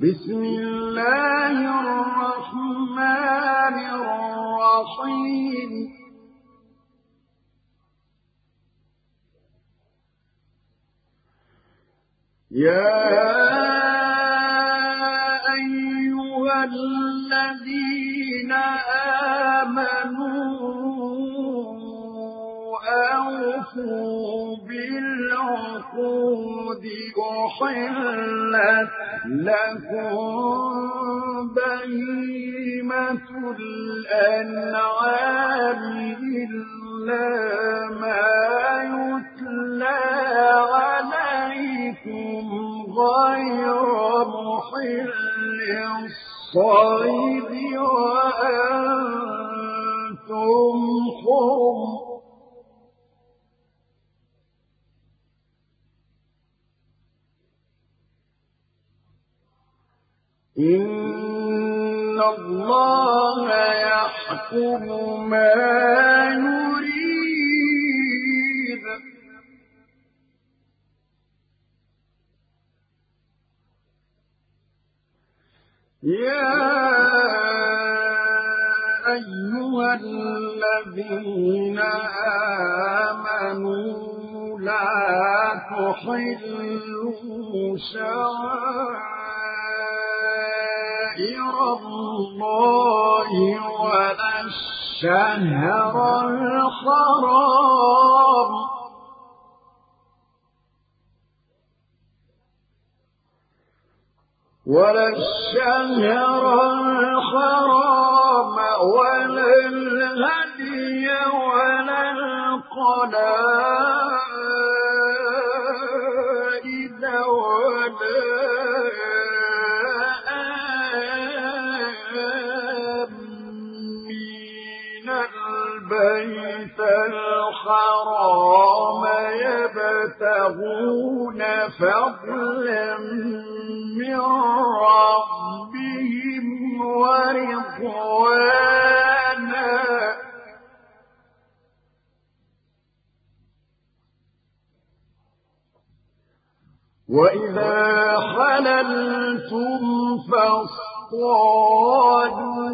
بسم الله الرحمن الرحيم يا أيها الذين آمنوا أوفوا بالعقود أحلت لكم بهيمة الأنعام إلا ما يتلى عليكم غير محل الصيد وأنتم حرم إن الله يحكم ما يريد يا أيها الذين آمنوا لا تحلوا شعائر الله ولا الشهر الحرام ولا الشهر الحرام ولا الهدي ولا القلائد ولا آمين البيت الحرام يبتغون فضلا من ربهم ورضوانا وإذا حللتم فاصطادوا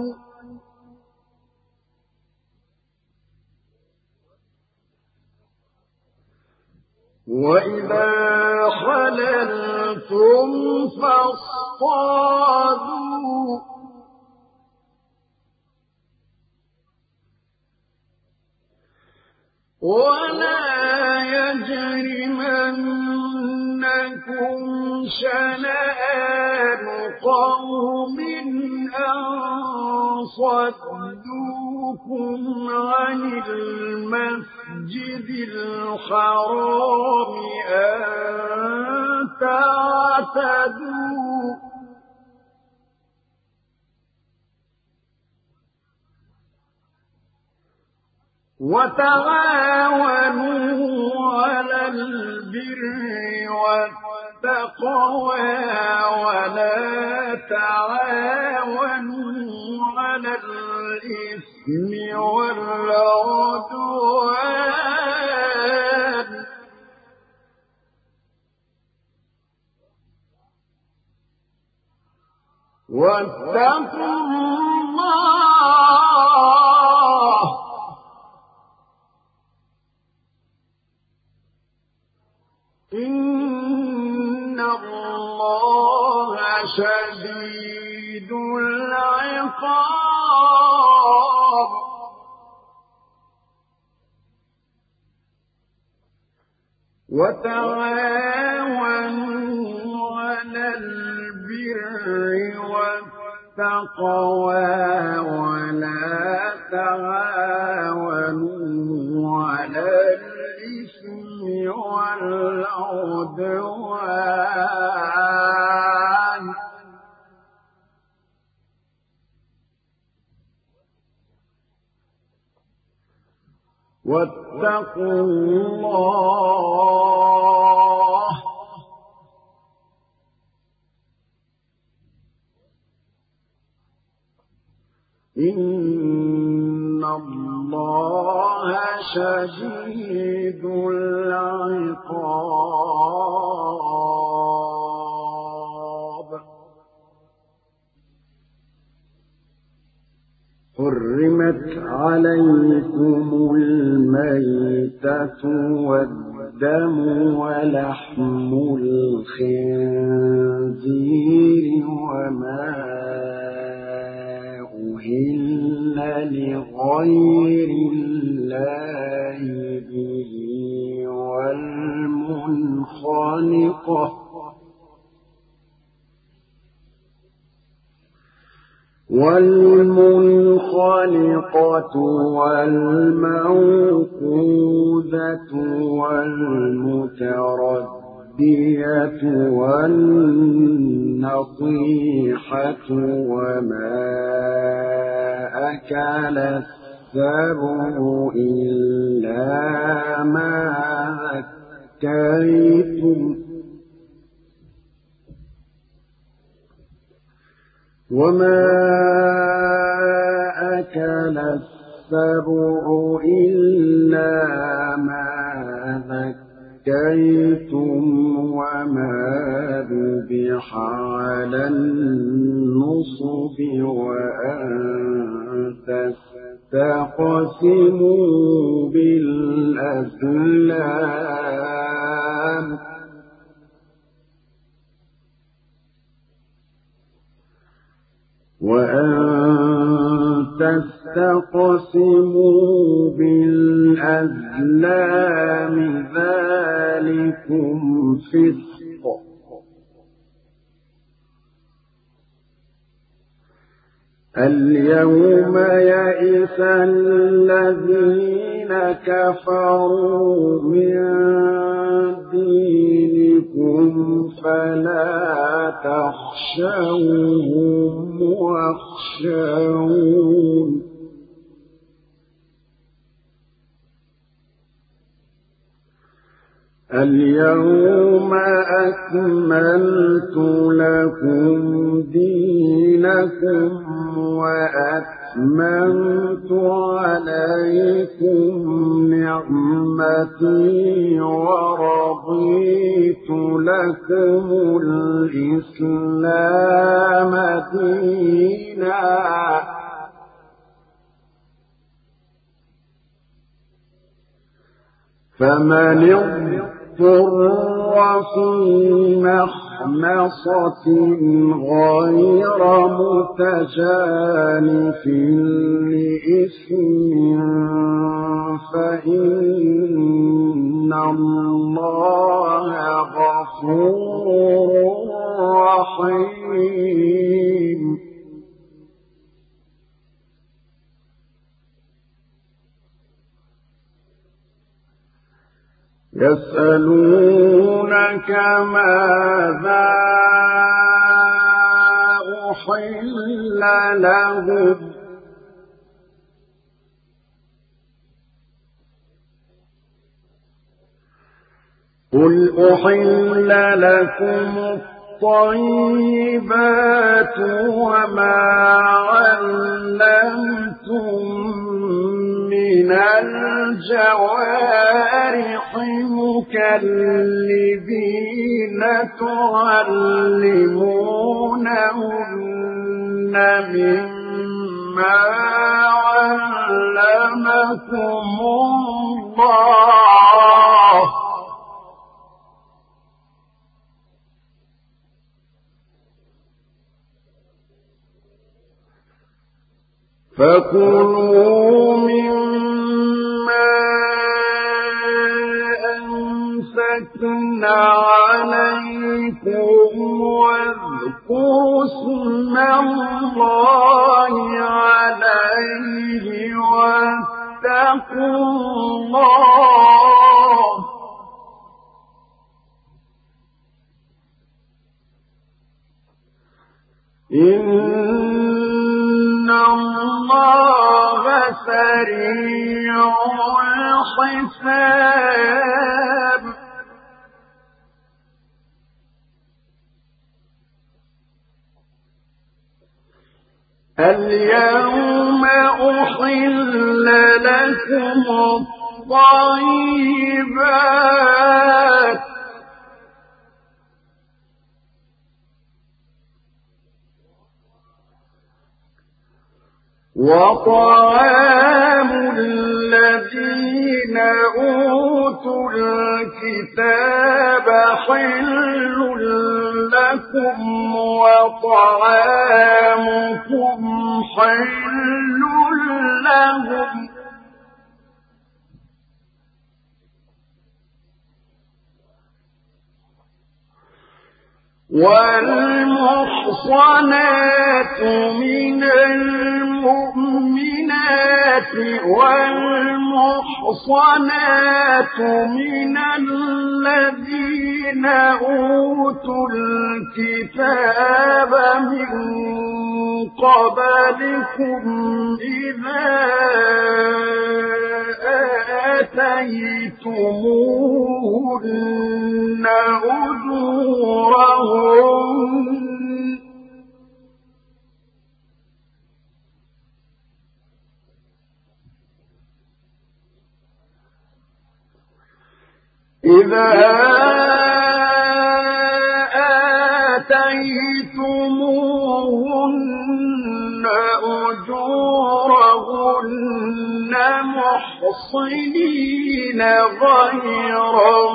وإذا حللتم فاصطادوا ولا يجرمنكم شنآن قوم أن صدوكم عن المسجد الحرام أن تعتدوا وتعاونوا على البر والتقوى ولا تعاونوا على الإثم والعدوان واتقوا الله إن الله شديد العقاب وتعاونوا على البر والتقوى ولا تعاونوا على الإثم والعدوان واتقوا الله إن الله شديد العقاب حرمت عليكم الميتة والدم ولحم الخنزير وما أهل لغير الله به والمنخنقة والموقوذة والمتردية والنطيحة وما أكل السبع إلا ما ذكيتم وما أكل السبع إلا ما ذكيتم وما ذبح على النصب وأن تستقسموا بالأزلام ذلكم فسق اليوم يئس الذين كفروا من دينكم فلا تخشوهم واخشون اليوم أكملت لكم دينكم وأتممت عليكم نعمتي ورضيت لكم الإسلام دينا فمن اضطر في مخمصة غير متجانف لإثم فإن الله غفور رحيم يسألونك ماذا أحل لهم قل أحل لكم الطيبات وما علمتم من الجوارح مكلبين تعلمونهن مما علمكم الله فكلوا مما أمسكنا عليكم واذكروا اسم الله عليه واتقوا الله إن الله سريع الحساب اليوم أحل لكم الطيبات وطعام الذين أوتوا الكتاب حل لكم وطعامكم حل لهم والمحصنات من المؤمنات والمحصنات من الذين أوتوا الكتاب من قبلكم إذا آتيتموهن أجورهن محصنين غير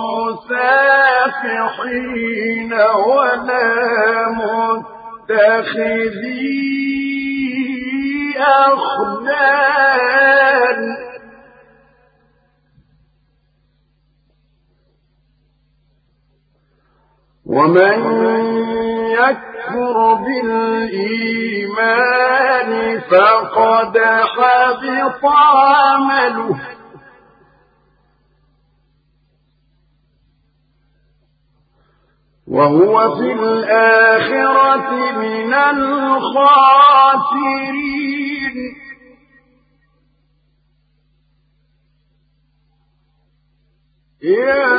مسافحين ولا متخذي أخدان ومن يكفر بالإيمان فقد حبط عمله وهو في الآخرة من الخاسرين يا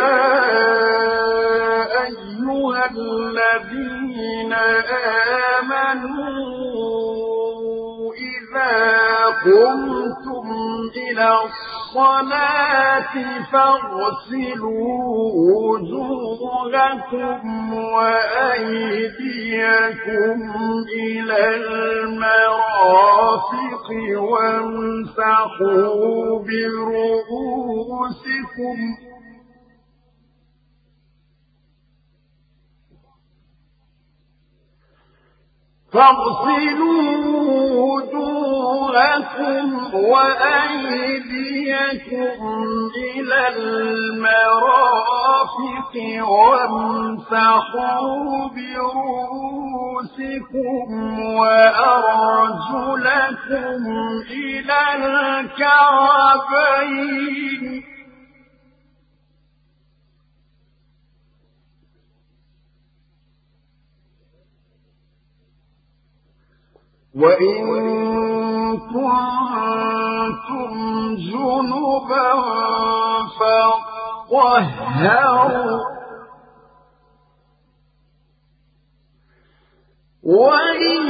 أيها الذين آمنوا إذا قمتم إلى الصلاة فاغسلوا وجوهكم وأيديكم إلى المرافق وامسحوا برؤوسكم فاغسلوا وجوهكم وأيديكم إلى المرافق وامسحوا برؤوسكم وأرجلكم إلى الكعبين وإن كنتم جنبا فطهروا وإن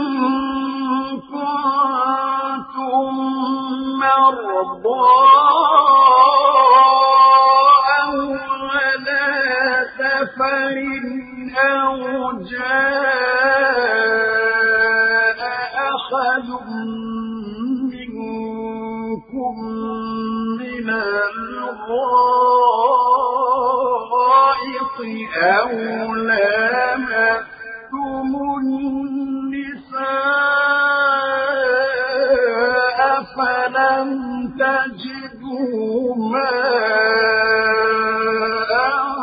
كنتم مرضى أو على سفر أو جاء أحد منكم من الغائط أو لامستم النساء فلم تجدوا ماء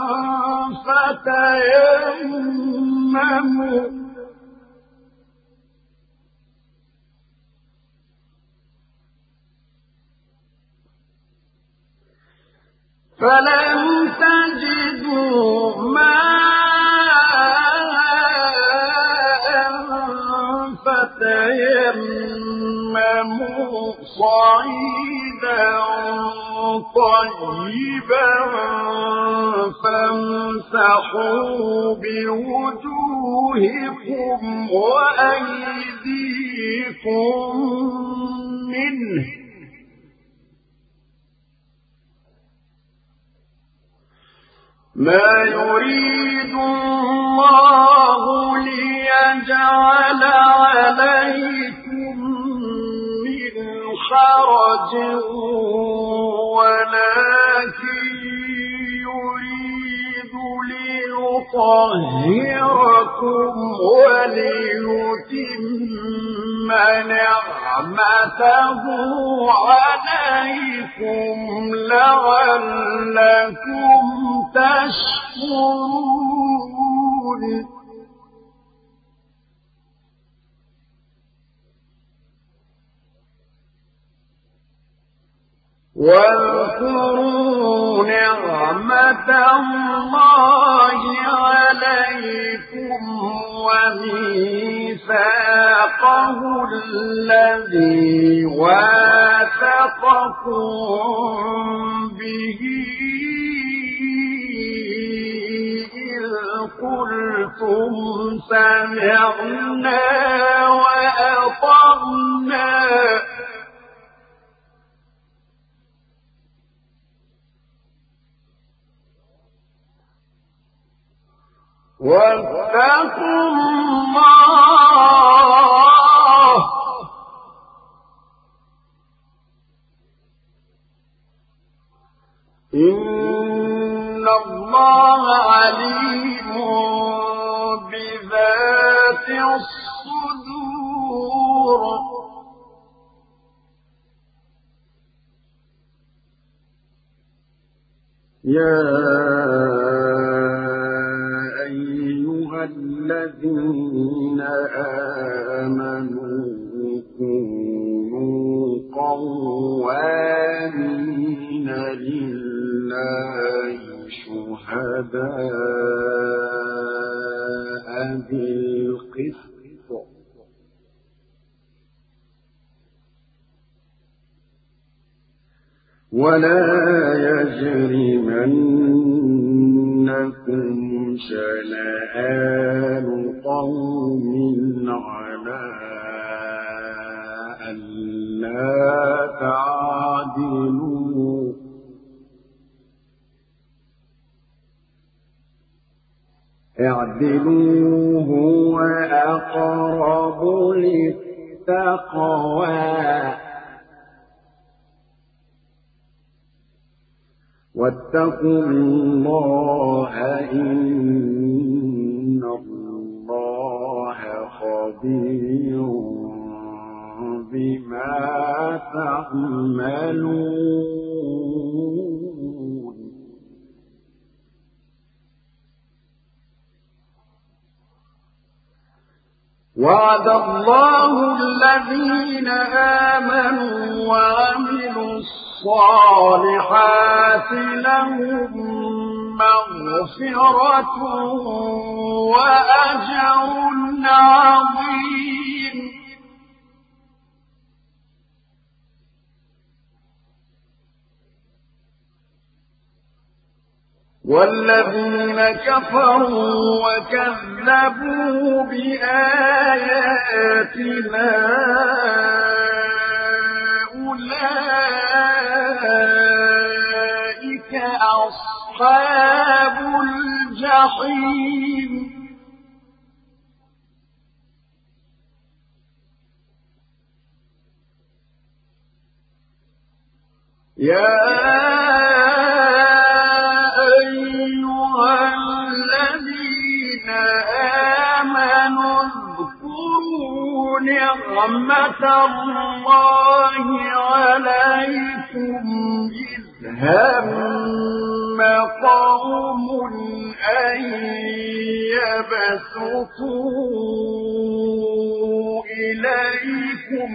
فتيمموا صعيدا طيبا فامسحوا بوجوهكم وأيديكم منه ما يريد الله ليجعل عليكم حرج ولكن يريد ليطهركم وليتم نعمته عليكم لعلكم تشكرون واذكروا نعمة الله عليكم وميثاقه الذي واثقكم به إذ قلتم سمعنا وأطعنا واتقوا الله إن الله عليم بذات الصدور يا الذين آمنوا كونوا قوامين لله شهداء بالقسط ولا يجرمنكم شنآن قوم على ألا تعدلوا اعدلوا هو أقرب للتقوى واتقوا الله إن الله خبير بما تعملون وعد الله الذين آمنوا وعملوا الصالحات لهم مغفرة وأجر عظيم والذين كفروا وكذبوا بآياتنا أولئك أصحاب الجحيم يا أيها الذين آمنوا اذكروا نعمة الله عليكم إذ هم قوم أن يبسطوا إليكم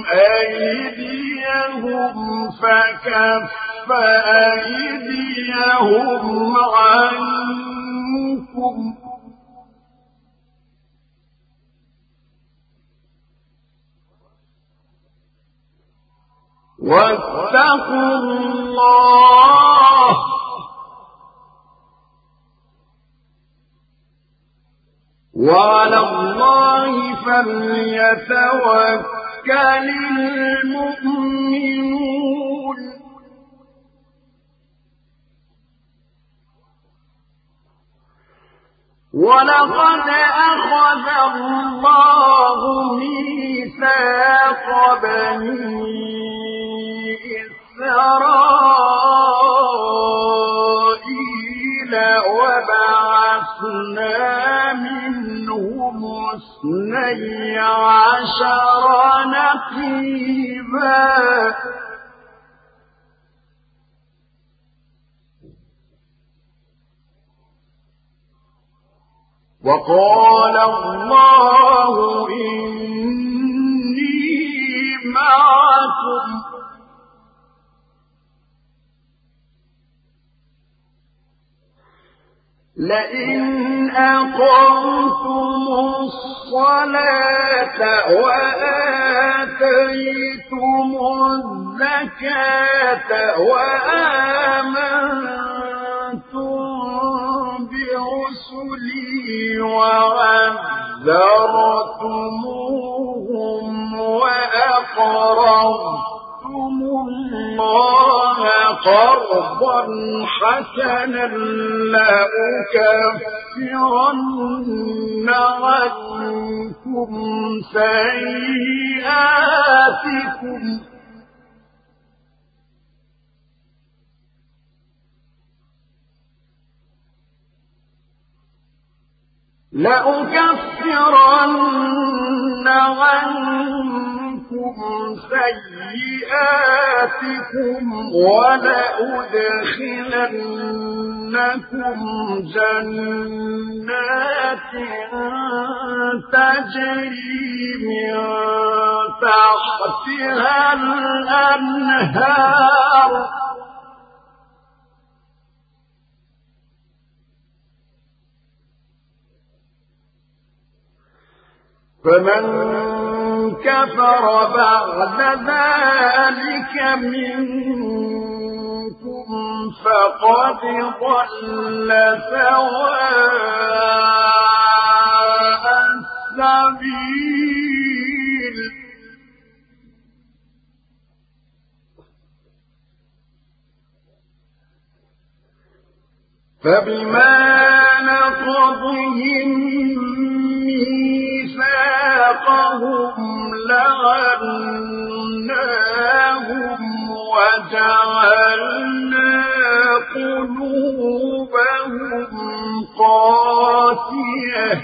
أيديهم فكف أيديهم عنكم واتقوا الله وعلى الله فليتوكل المؤمنون ولقد أخذ الله ميثاق بني 12 نقيبا وقال الله إني معكم لئن أقمتم الصلاة وآتيتم الزكاة وآمنتم برسلي وعذرتموهم وأقرضتم الله قرضا حسنا لأكفرن عنكم سيئاتكم ولأدخلنكم جنات تجري من تحتها الأنهار فمن كفر بعد ذلك منكم فقد ضل سواء السبيل فبما نقضهم ميثاقهم لعناهم وجعلنا قلوبهم قاسية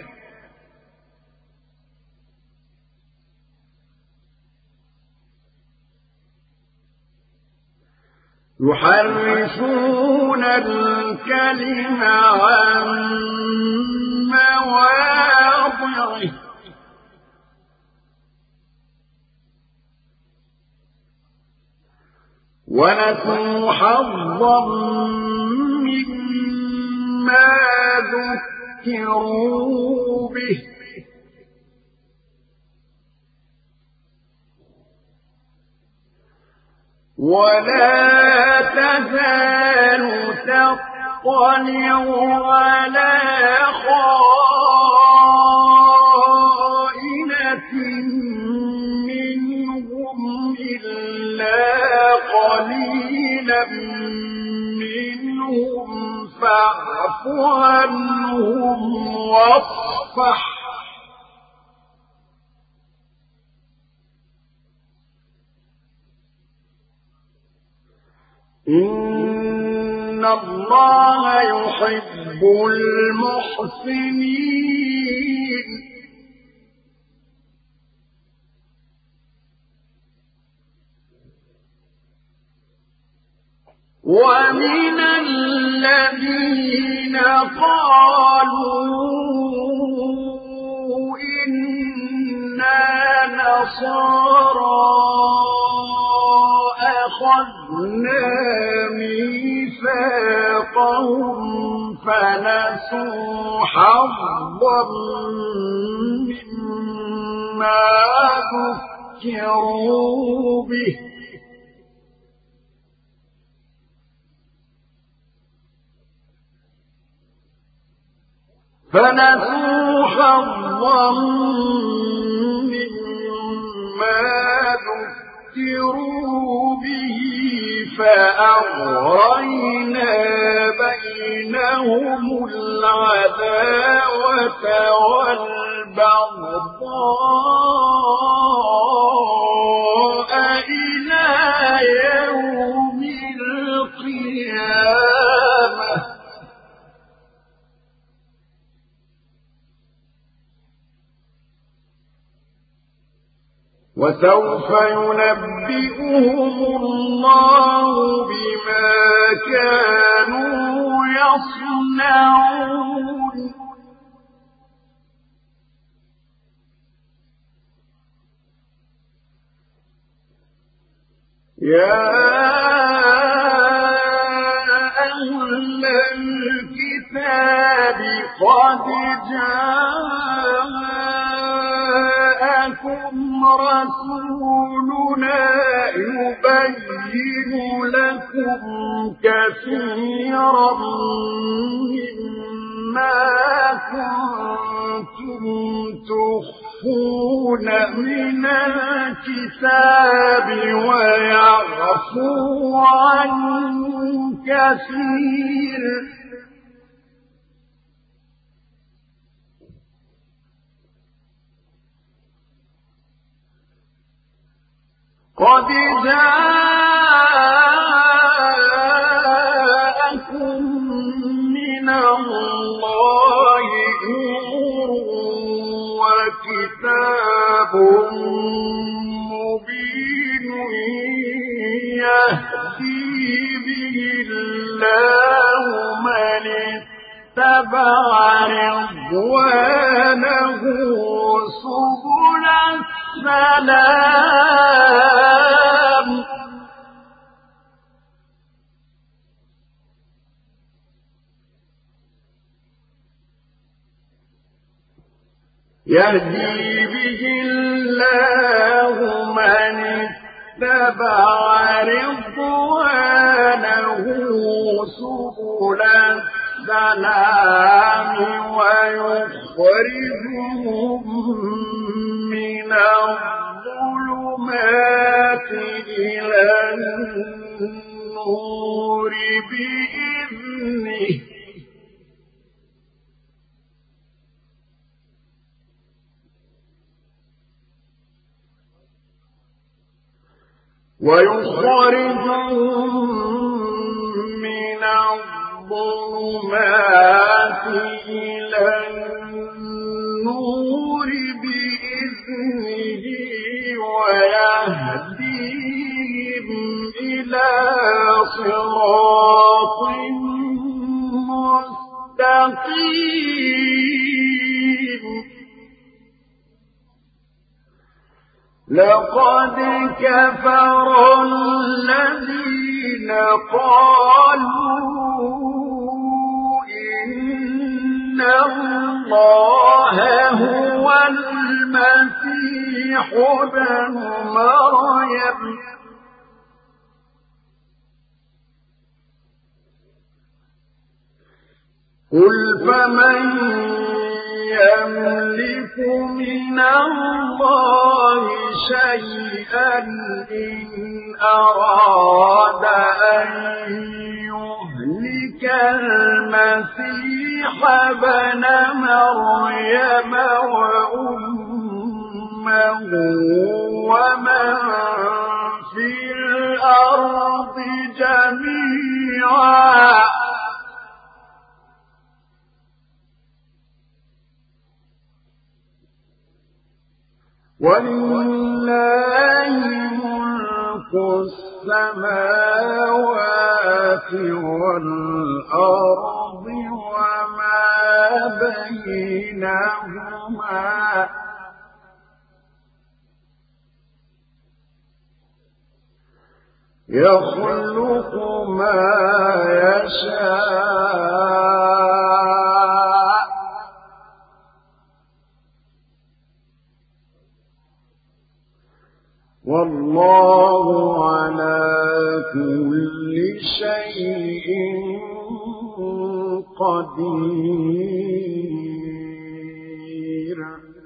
يحرفون الكلم عن مواضعه ونسوا حظا مما ذكروا به ولا تزال تطلع على خائنة منهم إلا قليلا منهم فاعف عنهم واصفح إن الله يحب المحسنين ومن الذين قالوا إنا نصارى أخذنا ميثاقهم فنسوا حظا مما ذكروا به فأغرينا بينهم العداوة والبغضاء إلى يوم القيامة وسوف ينبئهم الله بما كانوا يصنعون يا أهل الكتاب قد جاءكم رسولنا يبين لكم كثيرا مما كنتم تخفون من الكتاب ويعفو عن كثير قد جاءكم من الله نور وكتاب مبين يهدي به الله من اتبع رضوانه سبل السلام يهدي به الله من اتبع رضوانه سبل السلام ويخرجهم من الظلمات إلى النور بإذنه ويخرجهم من الظلمات إلى النور بإذنه ويهديهم إلى صراط مستقيم لقد كفر الذين قالوا إن الله هو المسيح ابن مريم قل فمن يملك من الله شيئا إن أراد أن يهلك المسيح ابن مريم وأمه ومن في الأرض جميعا ولله ملك السماوات والأرض وما بينهما يخلق ما يشاء والله على كل شيء قدير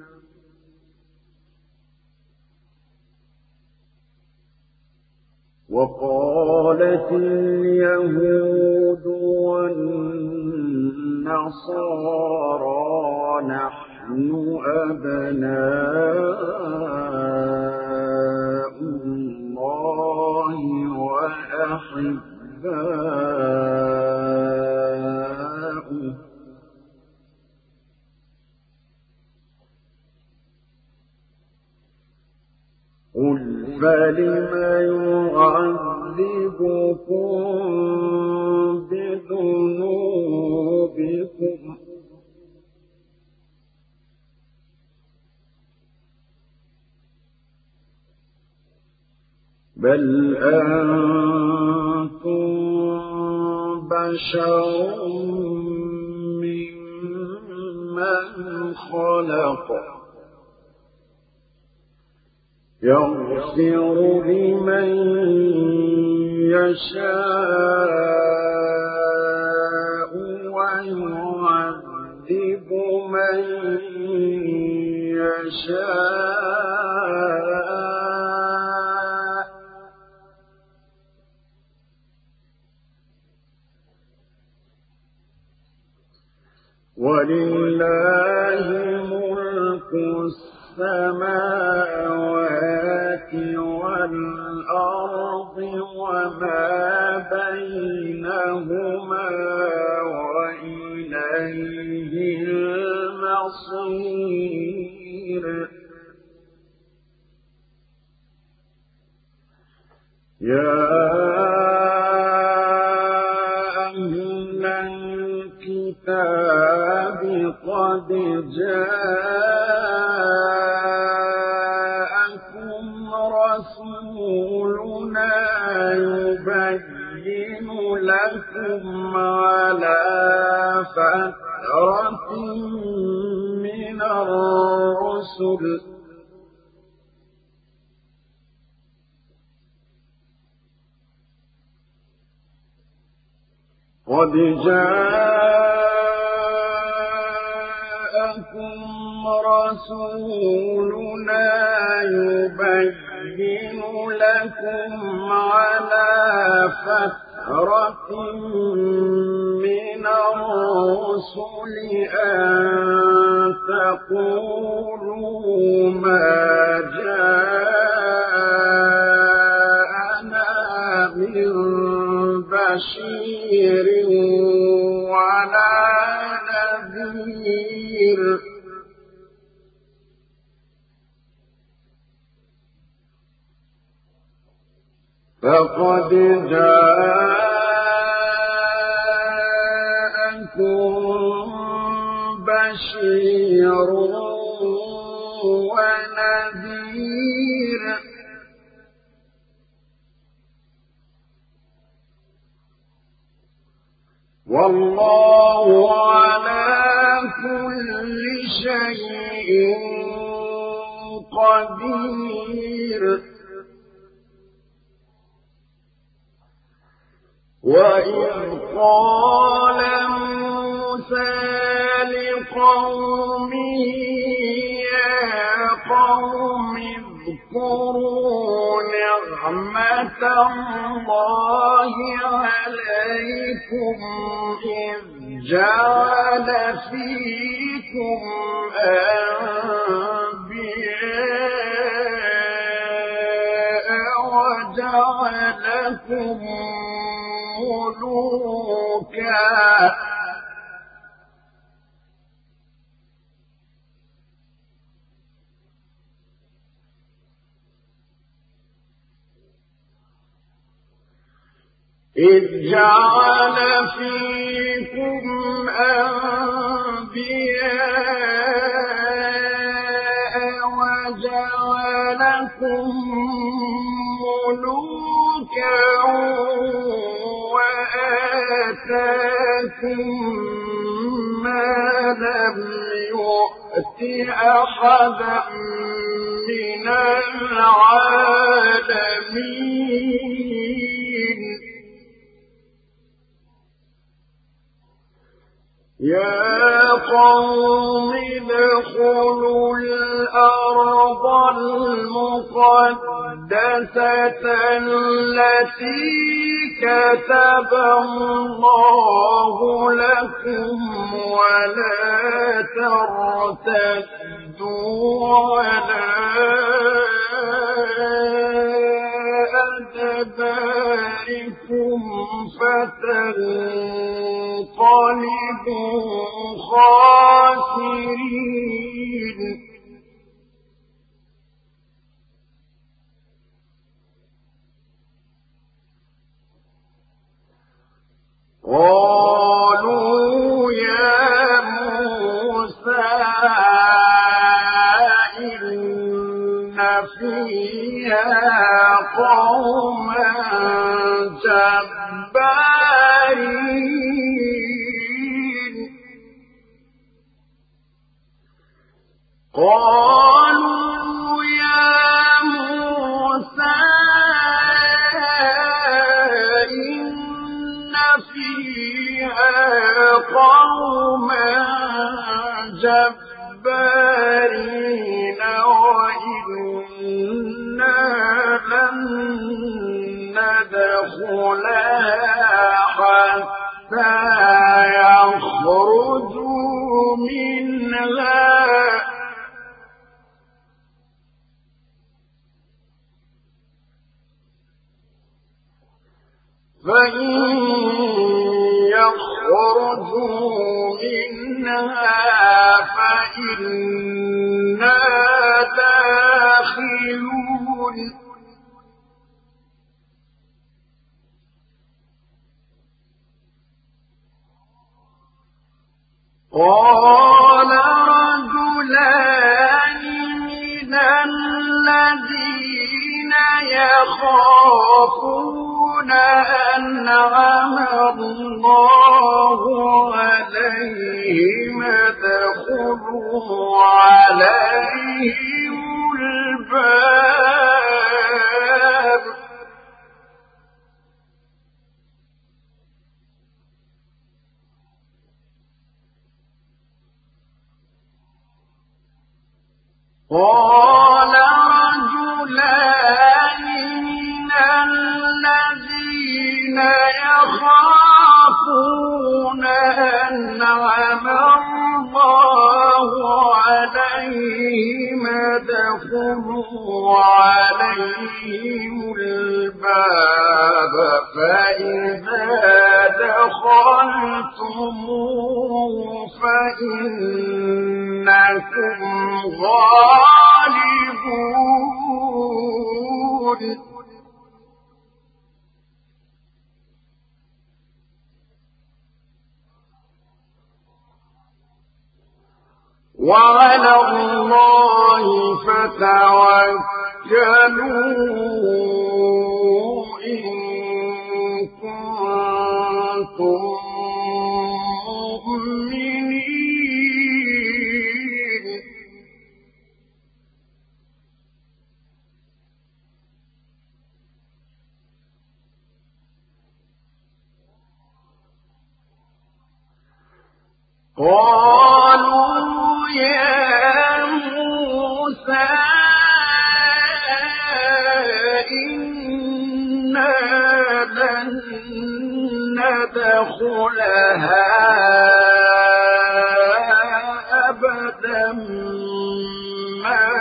وقالت اليهود والنصارى نحن أبناء الله وأحباؤه قل فلم يعذبكم بذنوبكم بل أنتم بشر ممن خلق يغفر لمن يشاء ويعذب من يشاء ولله ملك السماوات والأرض وما بينهما وإليه المصير يا أهل الكتاب قد جاءكم رسولنا يبين لكم على فترة من الرسل قد جاءكم رسولنا يبين لكم على فترة من الرسل أن تقولوا ما جاءنا من بشير ولا نذير فقد جاءكم بشير ونذير والله على كل شيء قدير وإذ قال موسى لقومه يا قوم اذكروا نعمة الله عليكم إذ جعل فيكم أنبياء وجعلكم ملوكا إذ جعل فيكم أنبياء وجعلكم ملوكا وآتاكم ما لم يؤت أحدا من العالمين يا قوم ادخلوا الأرض المقدسة التي كتب الله لكم ولا ترتدوا على أدباركم فتنقلبوا خاسرين فيها قوما جبارين قالوا يا موسى إن فيها قوما جبارين وإنا لن ندخلها حتى يخرجوا منها فإن يخرجوا منها فإنا داخلون قال رجلان من الذين يخافون أنعم الله عليهم ادخلوا عليهم الباب قال رجلان من الذين يخافون أنعم الله عليهم ادخلوا عليهم الباب فإذا دخلتموه فإنكم غالبون وعلى الله فتوكلوا إن كنتم مؤمنين قالوا يا موسى إنا لن ندخلها أبدا ما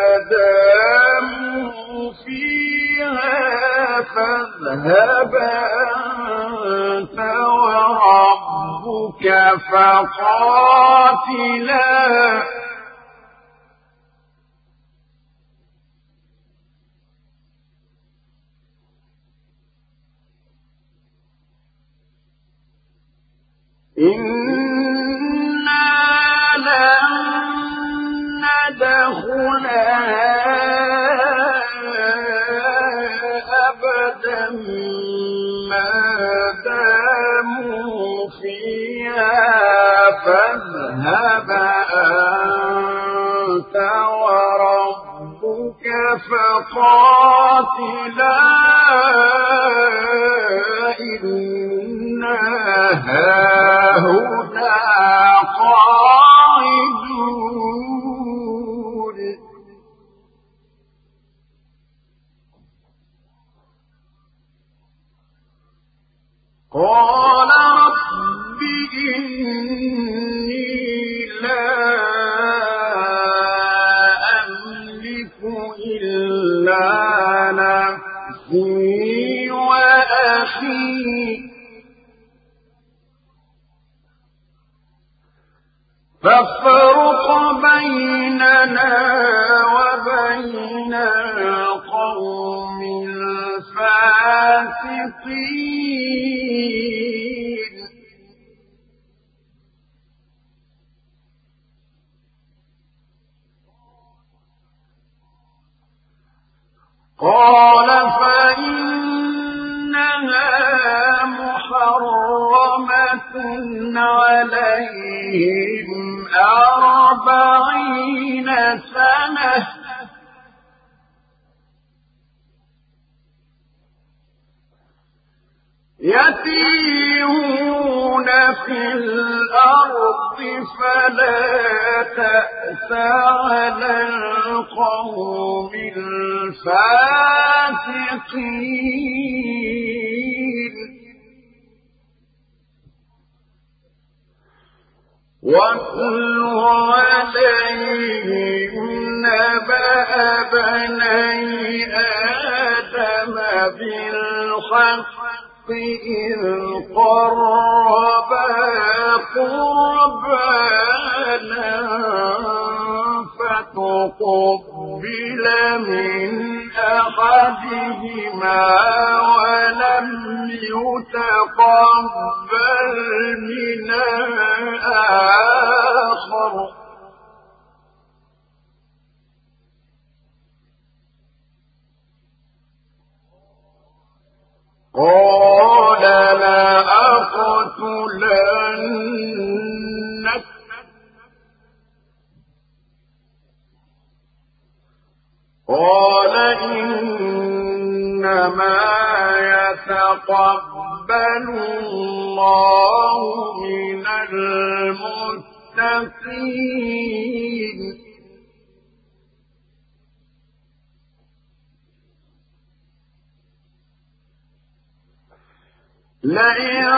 داموا فيها فاذهب أنت وربك فقاتلا إنا لن ندخلها أبدا ما داموا فيها فاذهب أنت وربك فقاتلا إنا هاهنا قاعدون قال رب إني لا أملك إلا نفسي وأخي فافرق بيننا وبين القوم الفاسقين قال فإنها محرمة عليهم 40 سنة يتيهون في الأرض فلا تأس على القوم الفاسقين واتل عليهم نبأ بني آدم بالحق إذ قربا قربانا فتقبل من أحدهما ولم يتقبل من الآخر قال لأقتلنك قال إنما يتقبل الله من المتقين لئن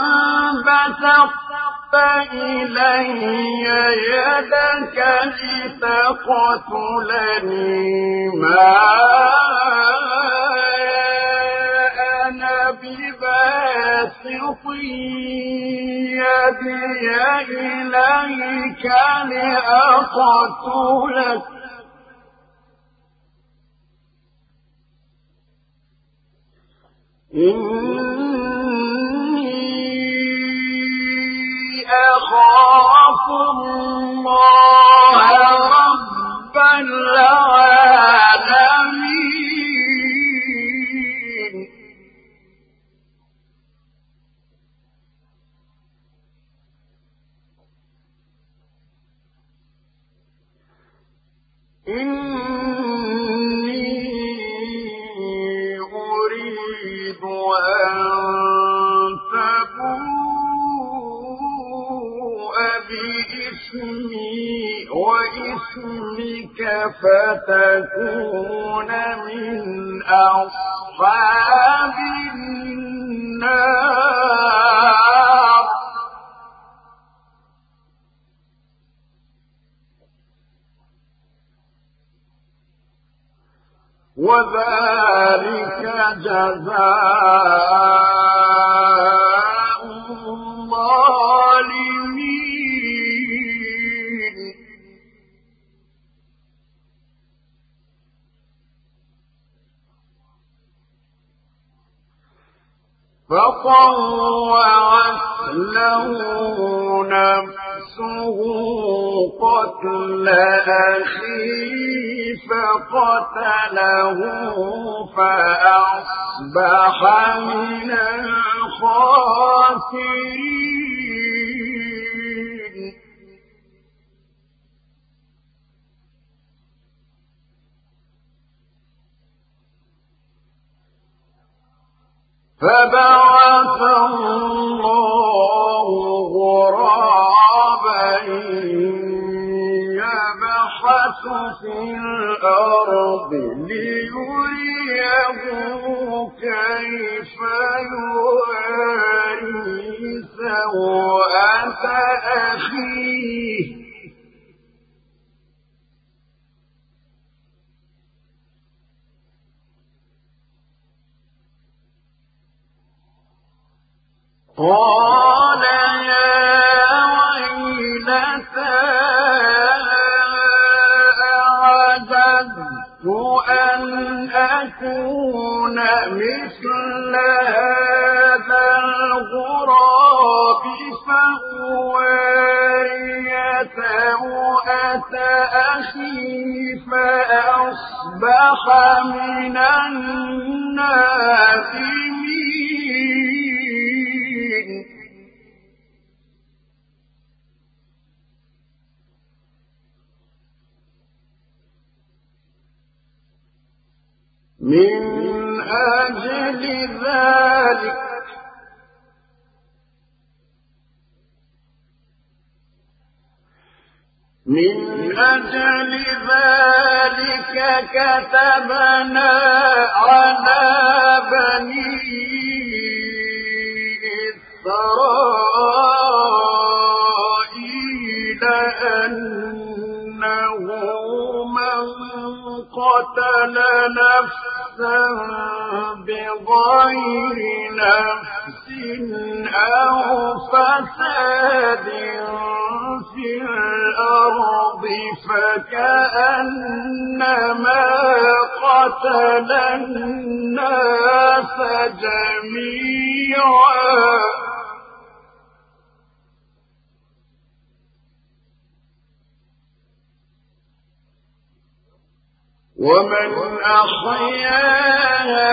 بسطت إلي يدك لتقتلني ما أنا بباسط يدي إليك لأقتلك أخاف الله رب العالمين إني أريد أن بإسمي وإسمك فتكون من أصحاب النار وذلك جزاء الظالمين فطوعت له نفسه قتل أخيه فقتله فأصبح من الخاسرين فبعث الله غرابا يبحث في الأرض ليريه كيف يواري سوءة أخيه قال يا ويلتى أعجزت أن أكون مثل هذا الغراب فأواري سوءة أخي فأصبح أصبح من النادمين من أجل ذلك كتبنا على بني إسرائيل أنه من قتل نفسا بغير نفس أو فساد في الأرض فكأنما قتل الناس جميعا ومن أحياها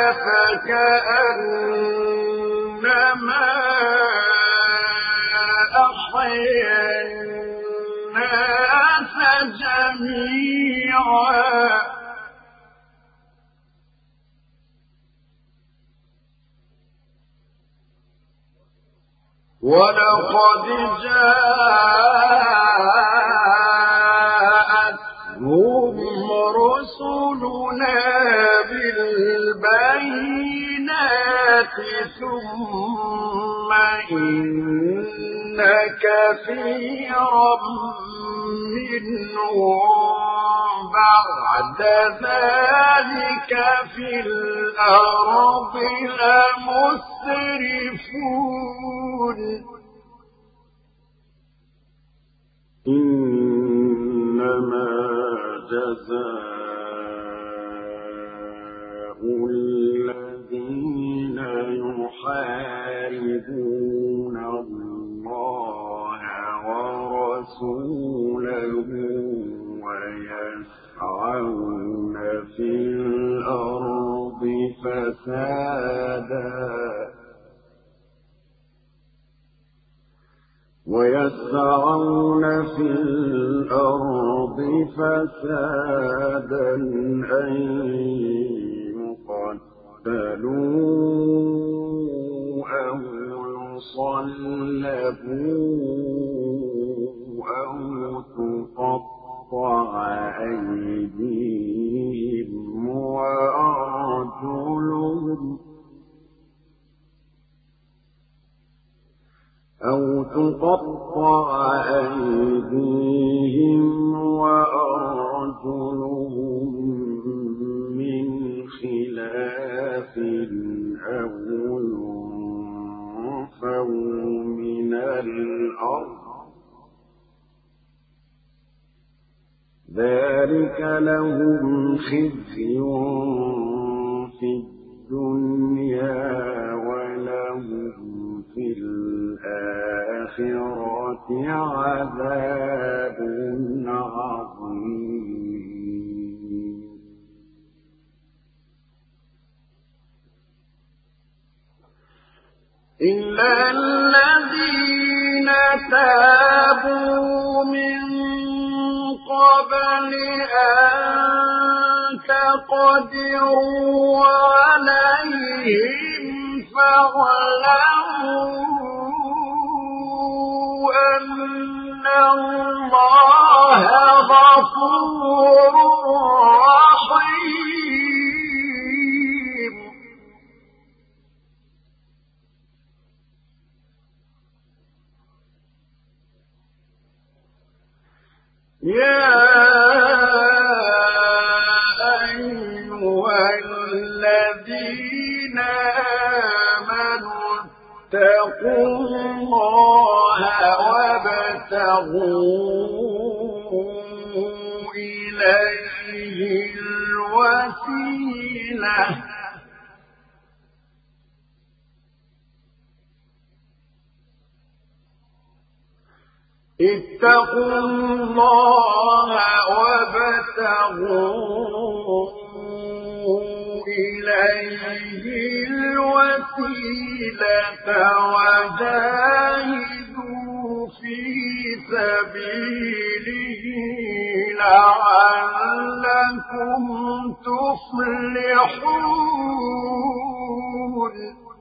فكأنما أحيا الناس جميعا ولقد جاءتهم رسلنا بالبينات ثم إن كثيرا منهم بعد ذلك في الأرض لمسرفون إنما جزاء الذين يحاربون الله ورسوله ويسعون في الأرض فسادا أن يقتلوا أو يصلبوا أو تقطع أيديهم وأرجلهم من خلاف أو ينفوا من الأرض ذلك لهم خزي في الدنيا ولهم في الآخرة عذاب عظيم إلا الذين تابوا من قبل أن تقدروا عليهم فاعلموا أن الله غفور رحيم يا أيها الذين آمنوا اتقوا الله وابتغوا إليه الوسيلة اتقوا الله وابتغوا إليه الوسيلة وجاهدوا في سبيله لعلكم تفلحون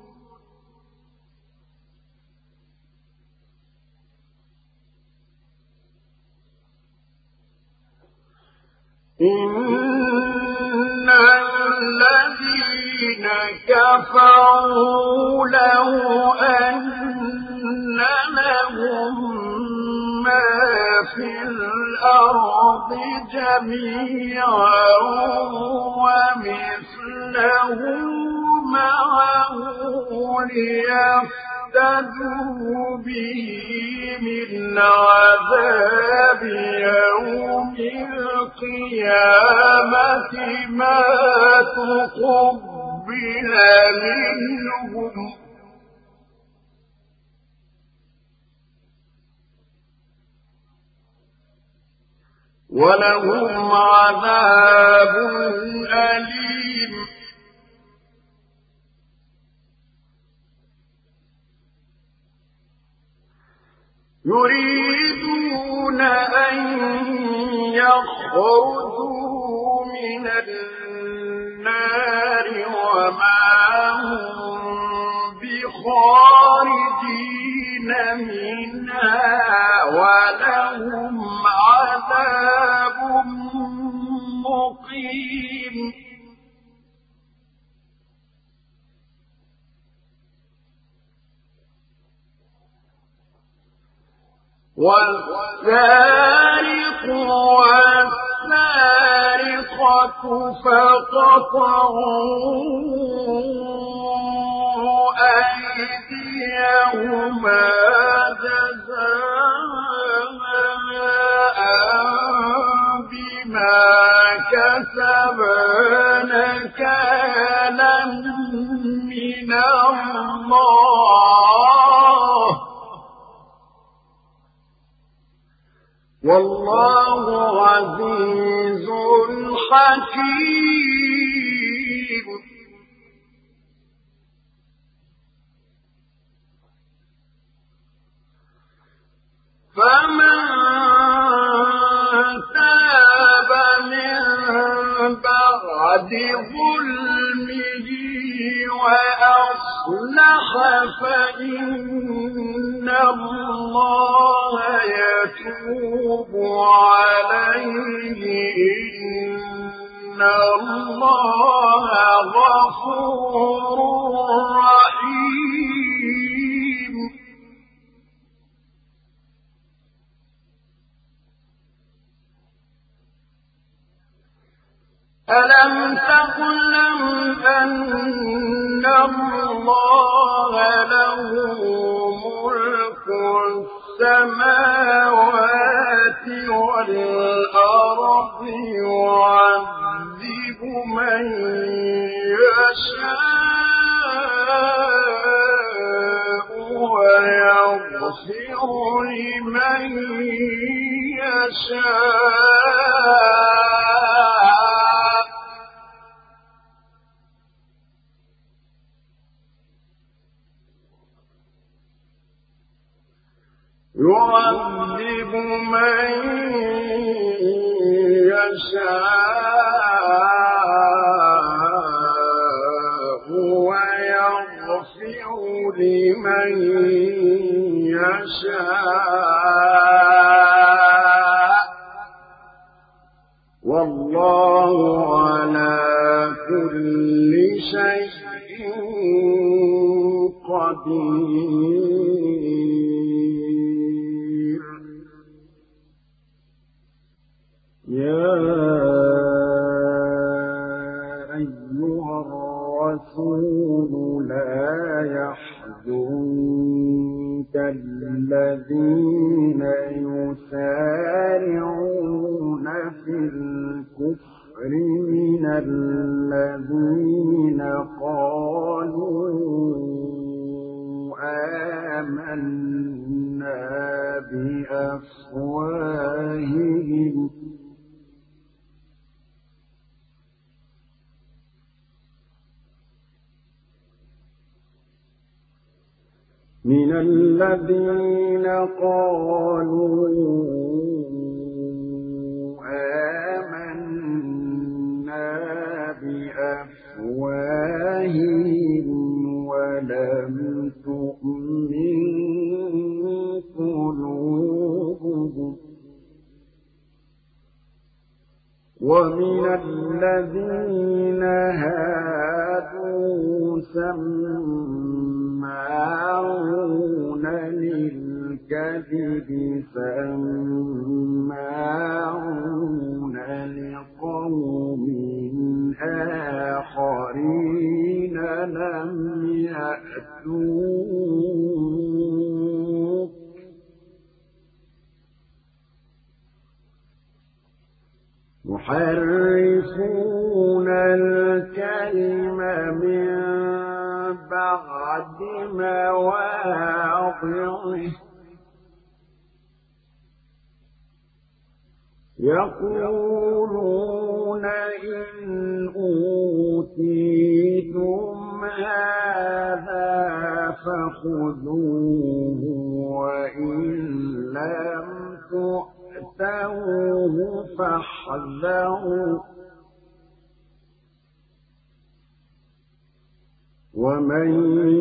إن الذين كفروا لو أن لهم ما في الأرض جميعا ومثله معه ليفتدوا به من عذاب يوم القيامة ما تقبل منهم ولهم عذاب أليم يريدون أن يخرجوا من النار وما هم بخارجين منها ولهم عذاب مقيم والسارق والسارقة فقطعوا أيديهما جزاء بما كسبا نكالا من الله والله عزيز حكيم فمن تاب من بعد ظلمه وأصلح فإن الله يتوب عليه إن الله غفور رحيم ألم تعلم أن الله له ملك السماوات والأرض يعذب من يشاء ويغفر لمن يشاء يعذب من يشاء ويغفر لمن يشاء والله على كل شيء قدير يا أيها الرسول لا يحزنك الذين يسارعون في الكفر من الذين قالوا آمنا بأفواههم من الذين قالوا آمنا بأفواههم ولم تؤمن قلوبهم ومن الذين هادوا سماعون للكذب سماعون لقوم آخرين لم يأتوك يحرفون الكلم من بعد مواضعه يقولون إن أوتيتم هذا فخذوه وإن لم تؤتوه فاحذروا ومن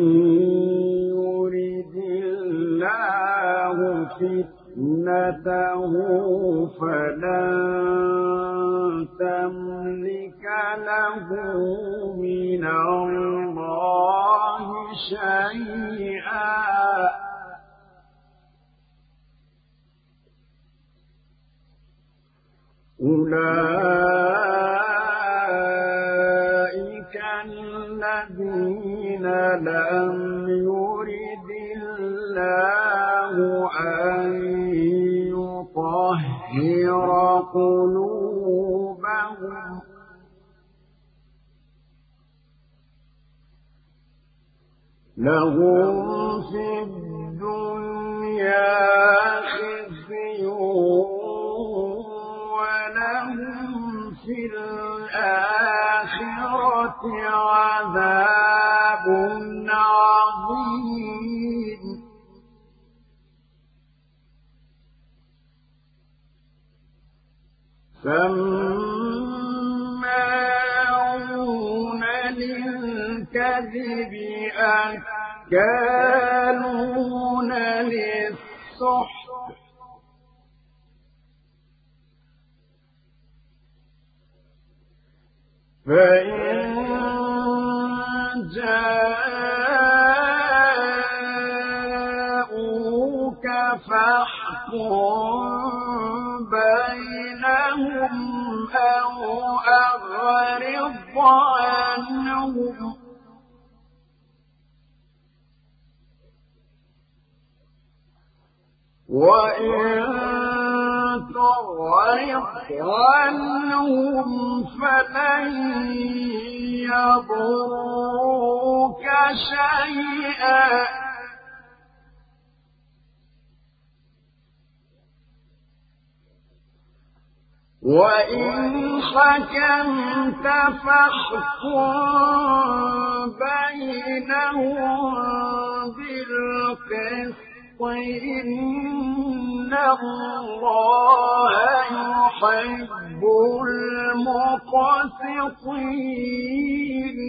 يرد الله فتنته فلن تملك له من الله شيئا أولئك الذين لم يرد الله أن يطهر قلوبهم لهم في الدنيا خزي ولهم في الآخرة عذاب عظيم سماعون للكذب أكالون للسحت فإن جاءوك فاحكم بينهم أو أعرض عنهم وإن تعرض عنهم فلن يضروك شيئا وإن حكمت فاحكم بينهم بالقسط إن الله يحب المقسطين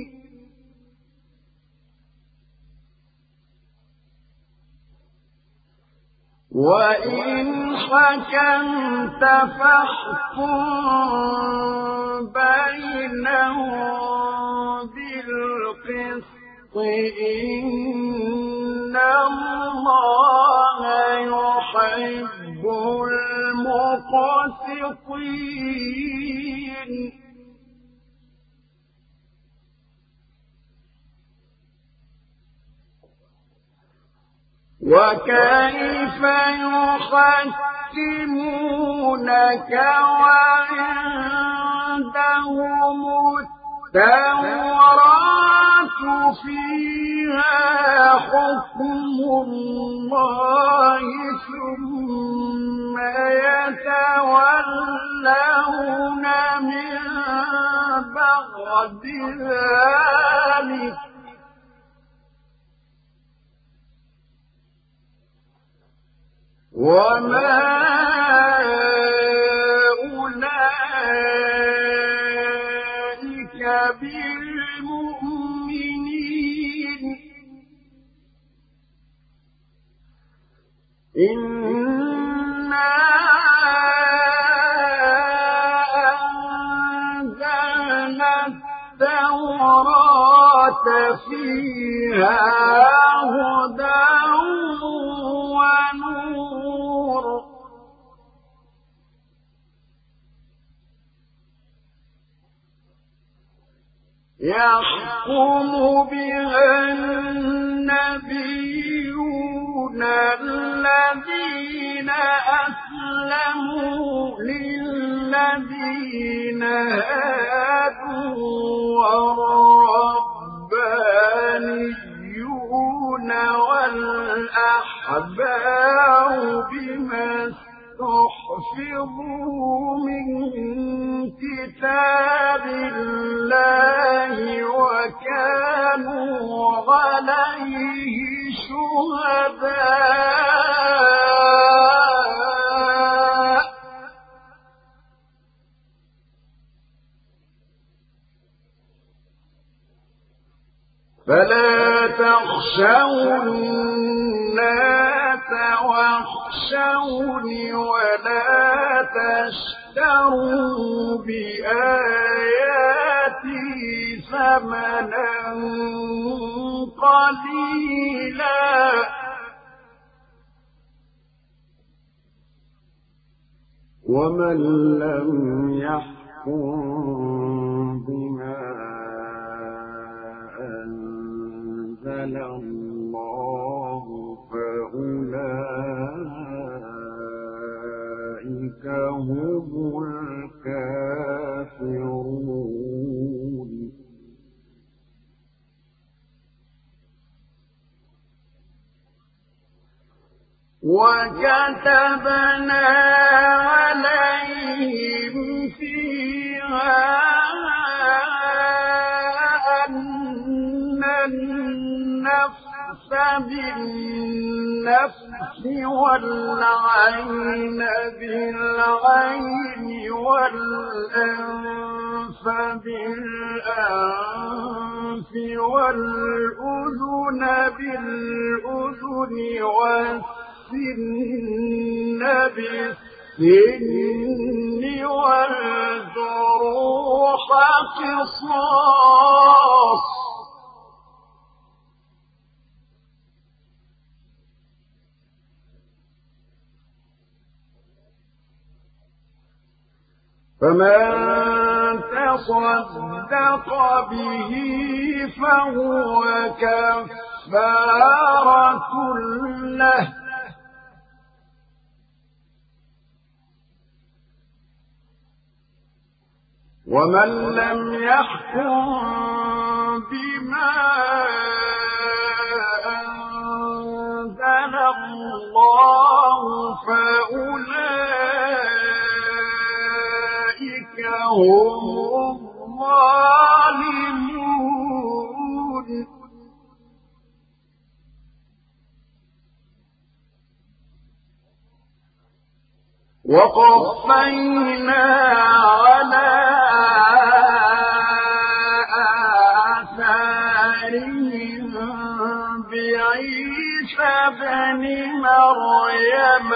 وإن حكمت فاحكم بينهم بالقسط إن الله يحب المقسطين وكيف يحكمونك وعندهم التوراة فيها حكم الله ثم يتولون من بعد ذلك وما أولئك بالمؤمنين إنا أنزلنا التوراة فيها هدى ونور يحكم بها النبيون الذين أسلموا للذين هادوا والربانيون والأحبار بما استحفظوا من كتاب الله وكانوا عليه شهداء فلا تخشوا الناس واخشوني ولا تشتروا بآياتي ثمنا قليلا ومن لم يحكم بما أنزل الله فأولئك هم الكافرون وكتبنا عليهم فيها أن النفس بالنفس والعين بالعين والأنف بالأنف والأذن بالأذن والسن بالسن والجروح قصاص فمن تصدق به فهو كفارة له ومن لم يحكم بما أنزل الله فأولئك هم الظالمون وقفينا على آثارهم بعيسى ابن مريم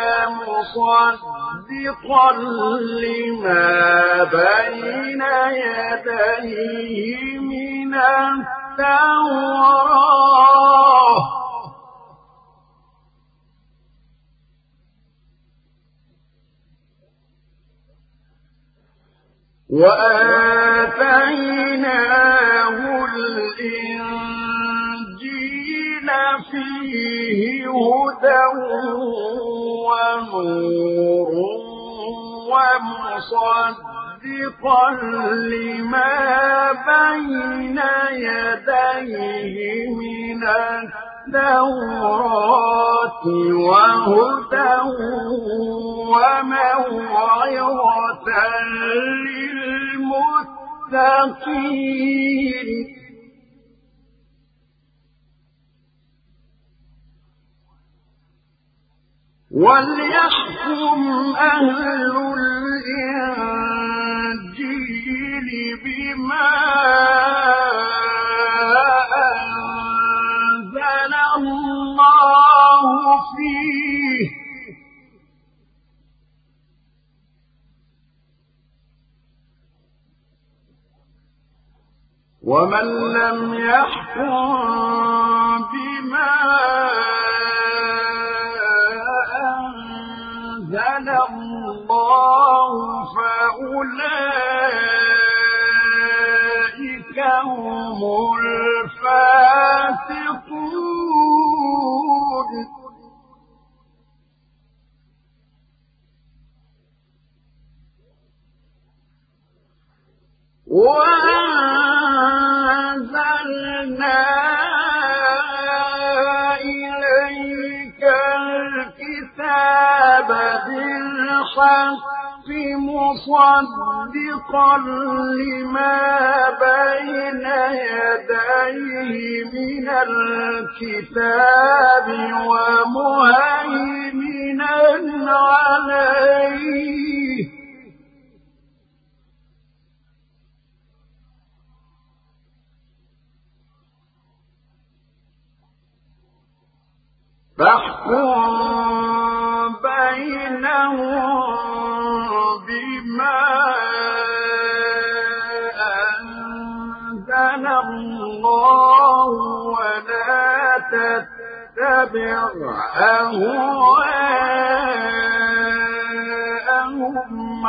مصدقا لما بين يديه من التوراة وآتيناه الإنجيل فيه هدى ونور ومصدقا لما بين يديه من التوراة وهدى وموعظة للمتقين وليحكم أهل الإنجيل بما أنزل الله فيه ومن لم يحكم بما أنزل الله فأولئك هم الفاسقون وأنزلنا إليك الكتاب بالحق مصدقا لما بين يديه من الكتاب ومهيمنا عليه فاحكم بينهم بما أنزل الله ولا تتبع أهواءهم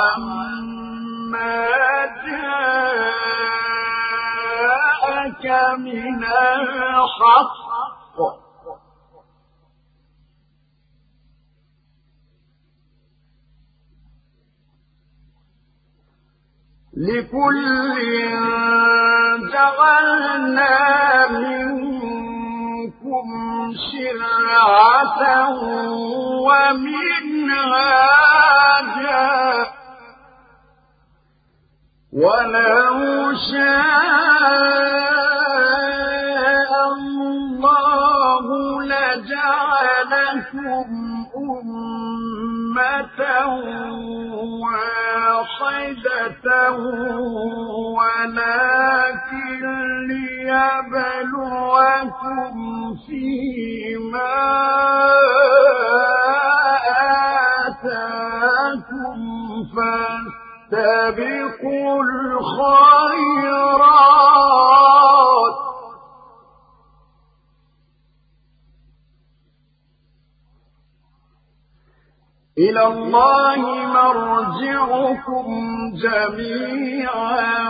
عما جاءك من الحق لكل جعلنا منكم شرعة ومنهاجا ولو شاء الله لجعلكم أمة واحدة ولكن ليبلوكم فيما آتاكم فاستبقوا الخيرات إلى الله مرجعكم جميعا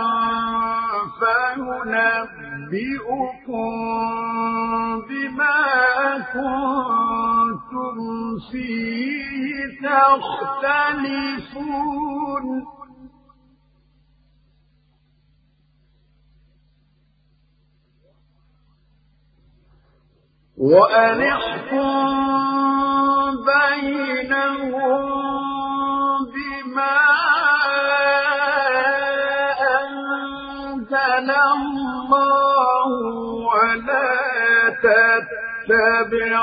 فينبئكم بما كنتم فيه تختلفون وأن احكم بينهم بما أنزل الله ولا تتبع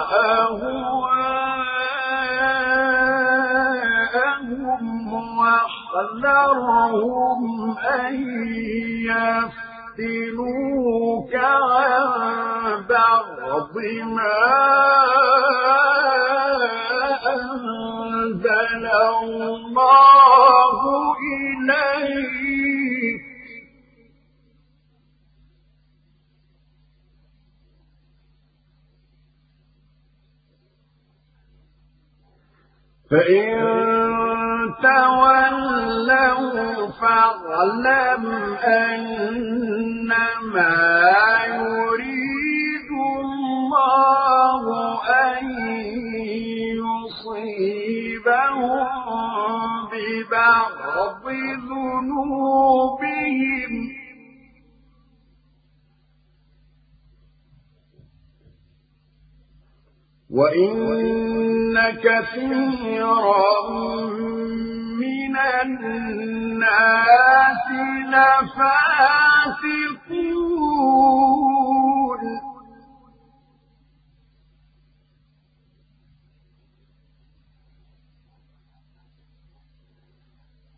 أهواءهم واحذرهم أن يفتنوك عن بعض ما أنزل الله إليك فإن تولوا فاعلم أنما يريد الله أن يصيبهم ببعض ذنوبهم وإن كثيرا من الناس لفاسقون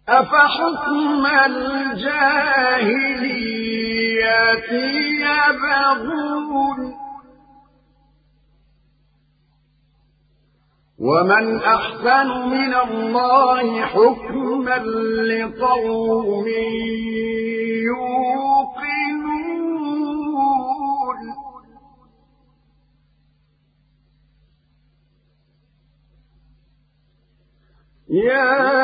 أفحكم الجاهلية يبغون ومن أحسن من الله حكما لقوم يوقنون يا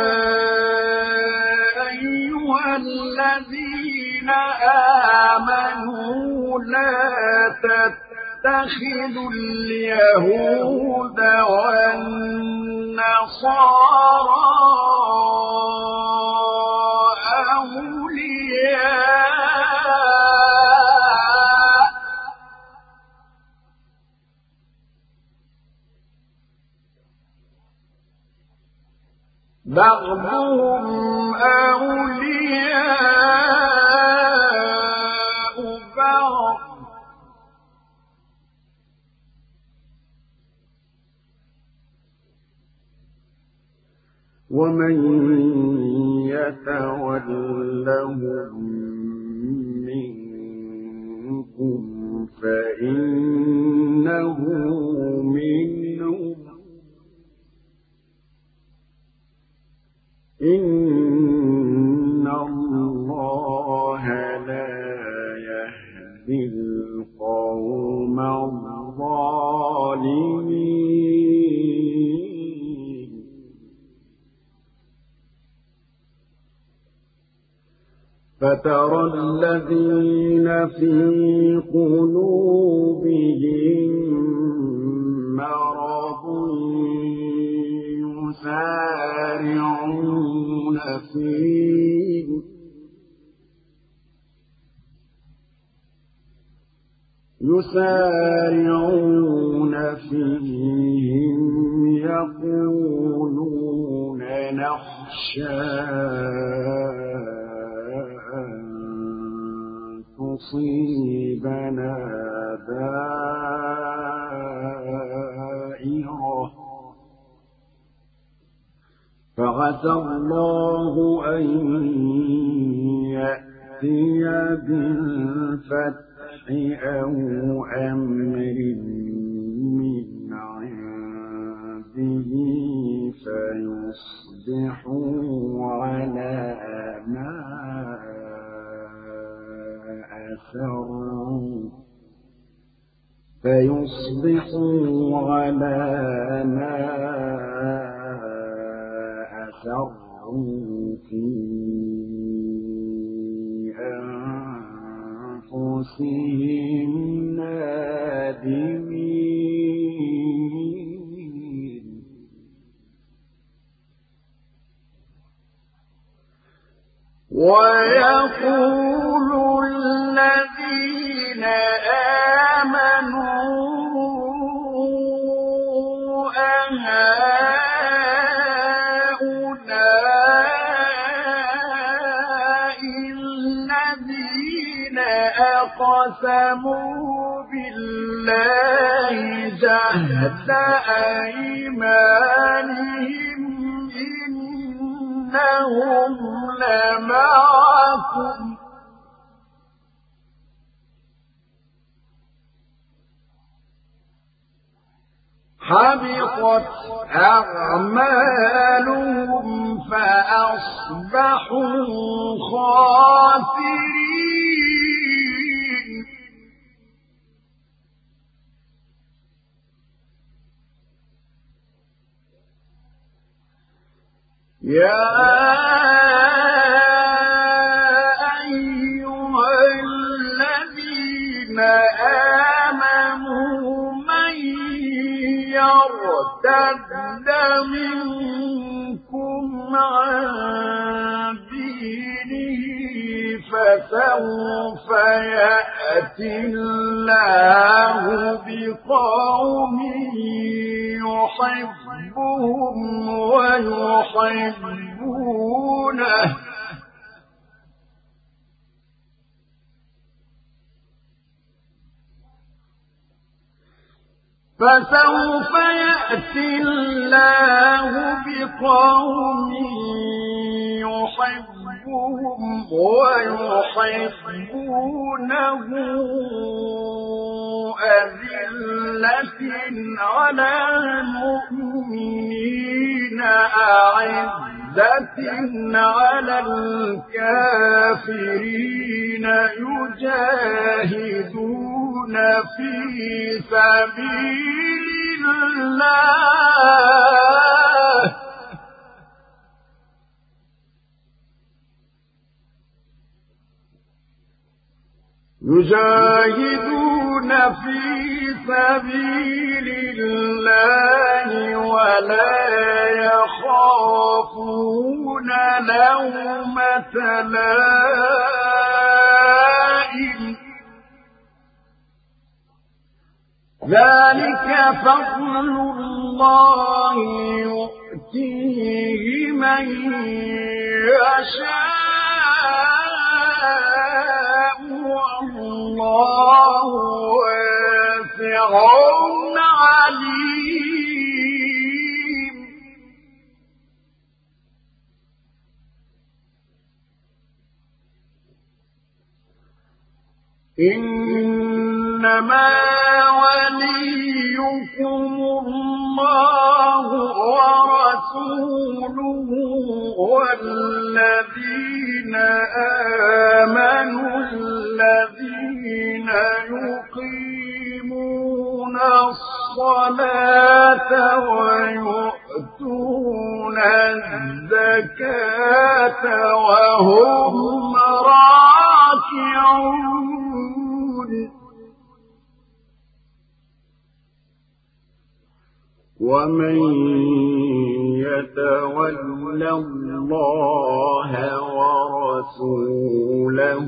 أيها الذين آمنوا لا تتخذوا اليهود والنصارى أولياء بعضهم أولياء بعض ومن يتولهم منكم فإنه منهم إن الله لا يهدي القوم الظالمين فترى الذين في قلوبهم مرض يسارعون فيهم يقولون نخشى أن تصيبنا دائرة فعسى الله أن يأتي بالفتح أو أمر من عنده فيصبحوا على ما أسروا في أنفسهم نادمين ويقول الذين آمنوا أهؤلاء الذين أقسموا بالله جهد أيمانهم إنهم لمعكم حبطت أعمالهم فأصبحوا خاسرين يا أيها الذين آمنوا من يرتد منكم عن دينه فسوف يأتي الله بقوم يحبهم ويحبونه فسوف يأتي الله بقوم يحبهم ويحبونه أذلة على المؤمنين أعزة على الكافرين يجاهدون في سبيل الله ولا يخافون لومة لائم ذلك فضل الله يؤتيه من يشاء والله واسع عليم إنما وليكم الله ورسوله والذين آمنوا الذين يقيمون الصلاة ويؤتون الزكاة وهم راكعون ومن يتول الله ورسوله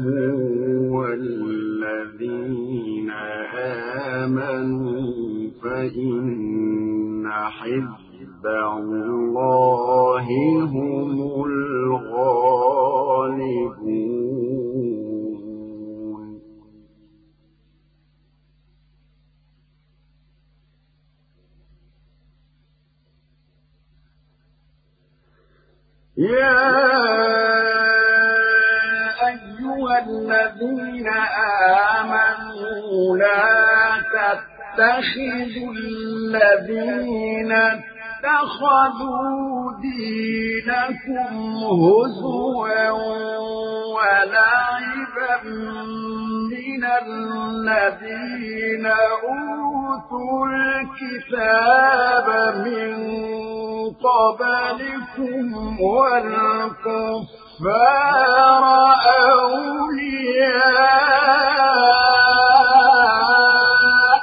والذين آمنوا فإن حزب الله هم الغالبون يا أيها الذين آمنوا لا تتخذوا الذين اتخذوا دينكم هزوا ولعبا من الذين أوتوا الكتاب من قبلكم والكفار أولياء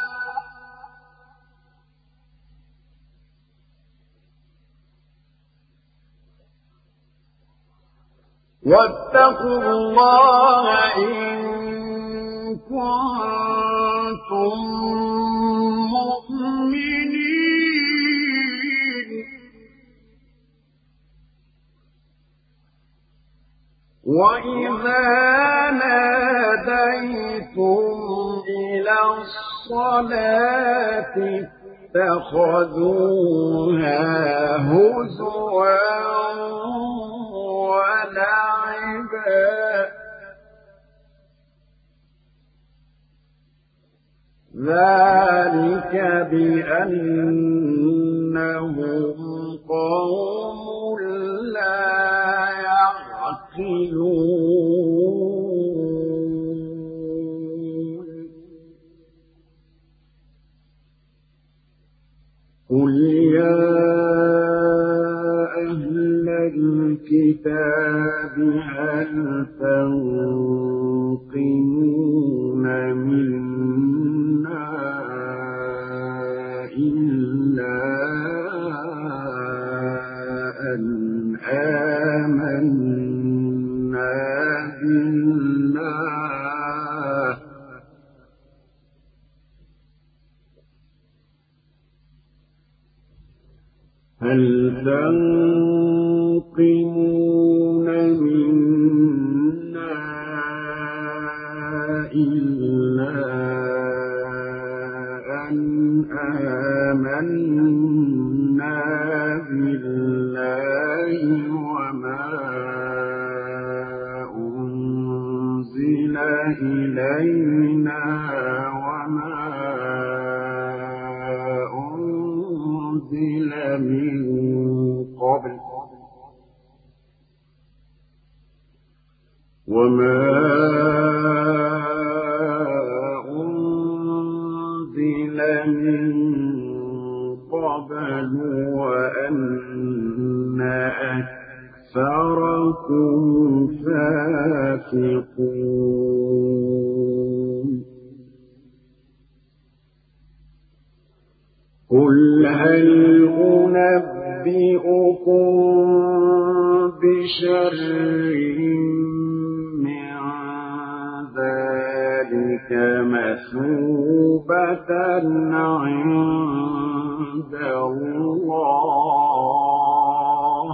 واتقوا الله إن كنتم مؤمنين وإذا ناديتم إلى الصلاة اتخذوها هزوا ولعبا ذلك بأنهم قوم لا يعقلون قل يا أهل الكتاب هل تنقمون منا إلا أن آمنا بالله هل تنقمون منا إلا أن آمنا بالله وما إلينا وما أنزل من قبل وأن أكثركم فاسقون قل هل أنبئكم بشر من ذلك مثوبة عند الله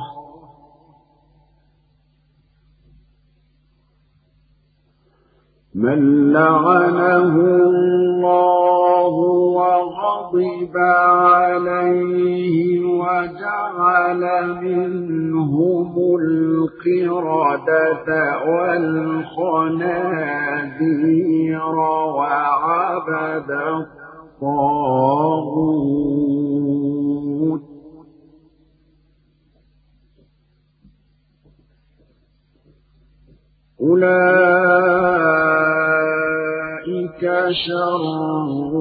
من لعنه الله وغضب عليه وجعل منهم القردة والخنازير وعبد الطاغوت أولئك شر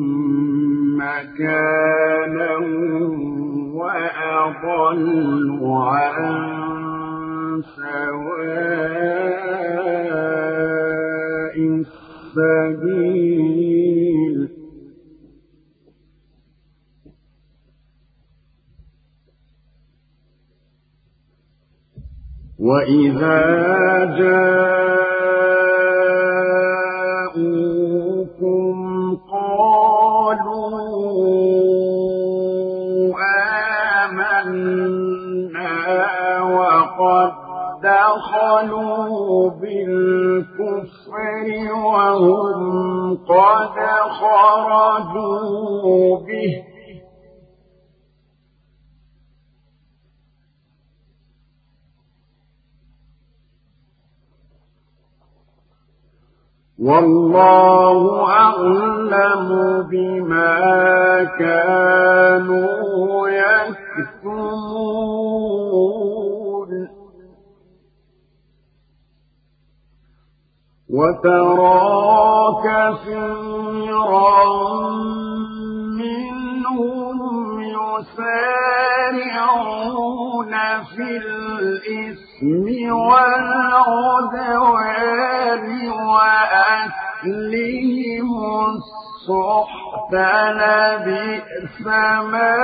مكانا وأضل عن سواء السبيل وإذا جاءوكم قالوا آمنا وقد دخلوا بالكفر وهم قد خرجوا به والله أعلم بما كانوا يكتمون وترى كثيرا منهم يسارعون في الإثم والعدوان وأكلهم السحت لبئس ما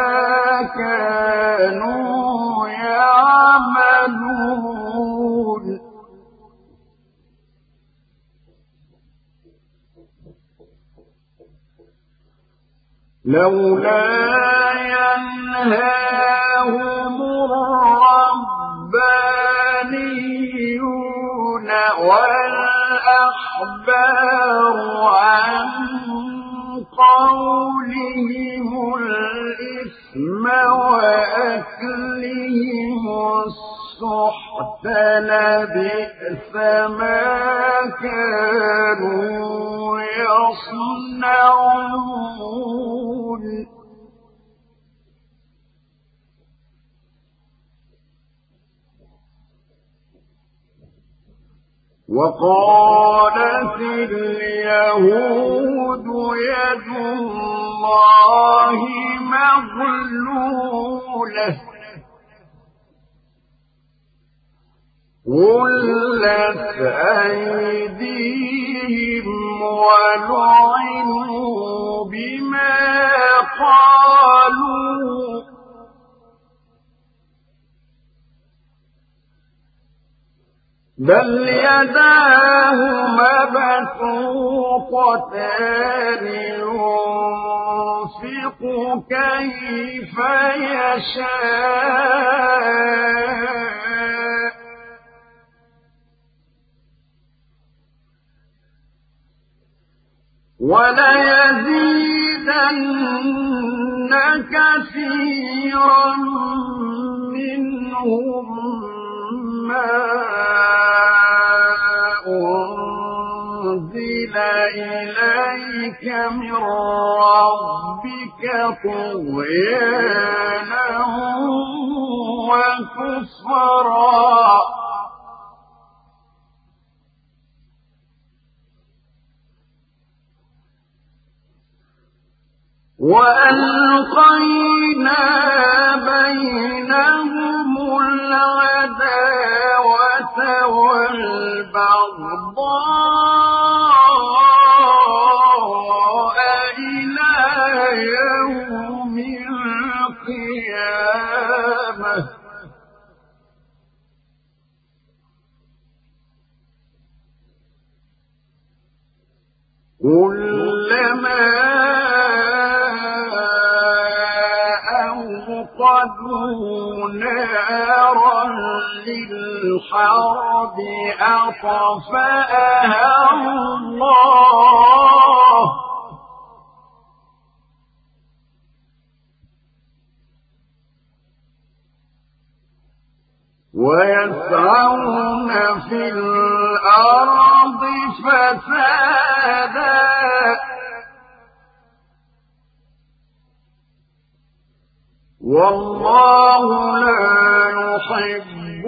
كانوا يعملون لولا ينهاهم الربانيون والأحبار عن قولهم الإثم وأكلهم السحت لبئس ما كانوا يصنعون وقالت اليهود يد الله مغلولة غلت أيديهم ولعنوا بما قالوا بل يداه مبسوطتان ينفق كيف يشاء وليزيدن كثيرا منهم ما أنزل إليك من ربك طغيانا وكفرا وألقينا بينهم العداوة والبغضاء إلى يوم القيامة كلما أوقدوا نارا للحرب أطفأها الله ويسعون في الأرض فسادا والله لا يحب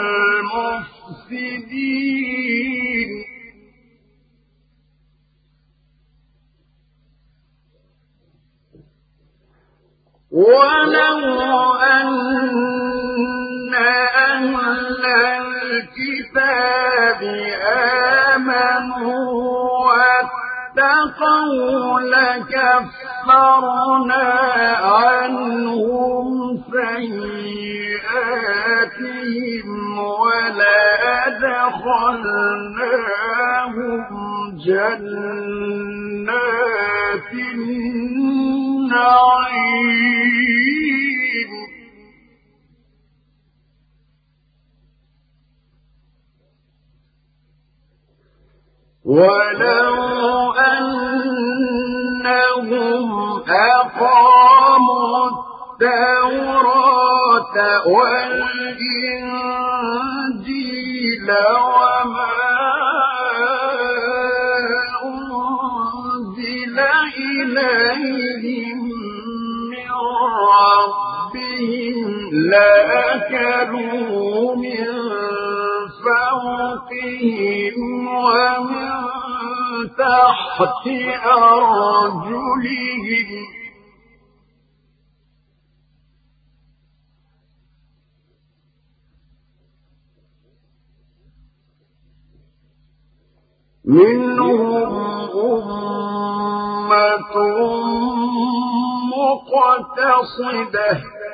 المفسدين ولو أن أهل الكتاب آمنوا واتقوا لكفرنا عنهم سيئاتهم ولأدخلناهم جنات النعيم ولو أنهم أقاموا التوراة والإنجيل وما أنزل إليهم من ربهم لأكلوا من فوقهم ومن تحت أرجلهم منهم أمة مقتصدة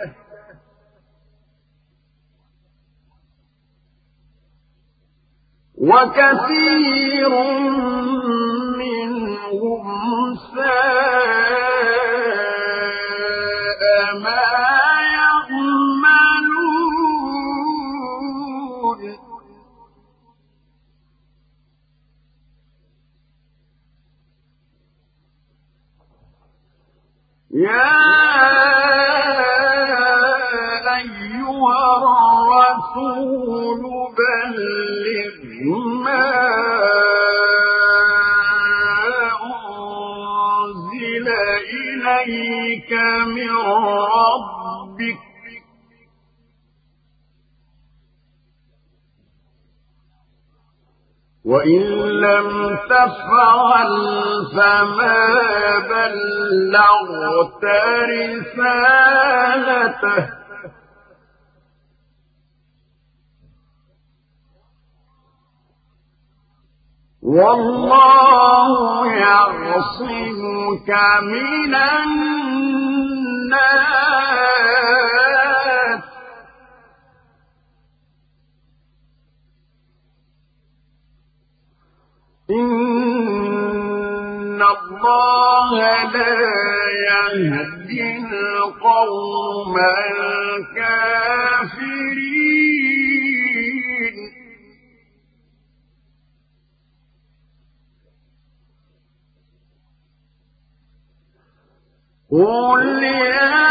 وكثير منهم ساء ما يعملون يا أيها الرسول بلغ ما أنزل إليك من ربك وإن لم تفعل فما بلغت رسالته والله يعصمك من الناس إن الله لا يهدي القوم الكافرين قل يا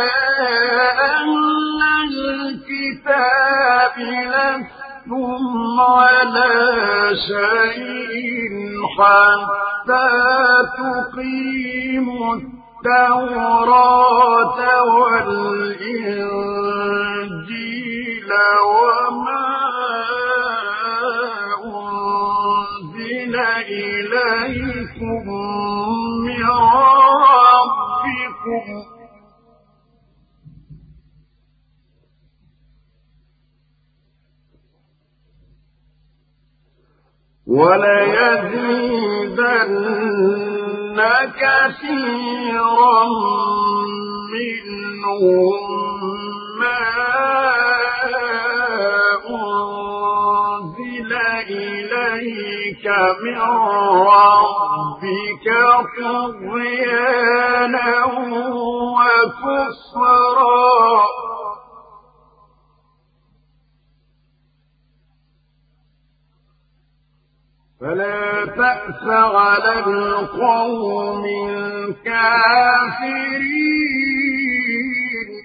أهل الكتاب لستم على شيء حتى تقيموا التوراة والإنجيل وما أنزل إليكم من ربكم وليزيدن كثيرا منهم ما أنزل إليك من ربك طغيانا وكفرا فلا تأس على القوم الكافرين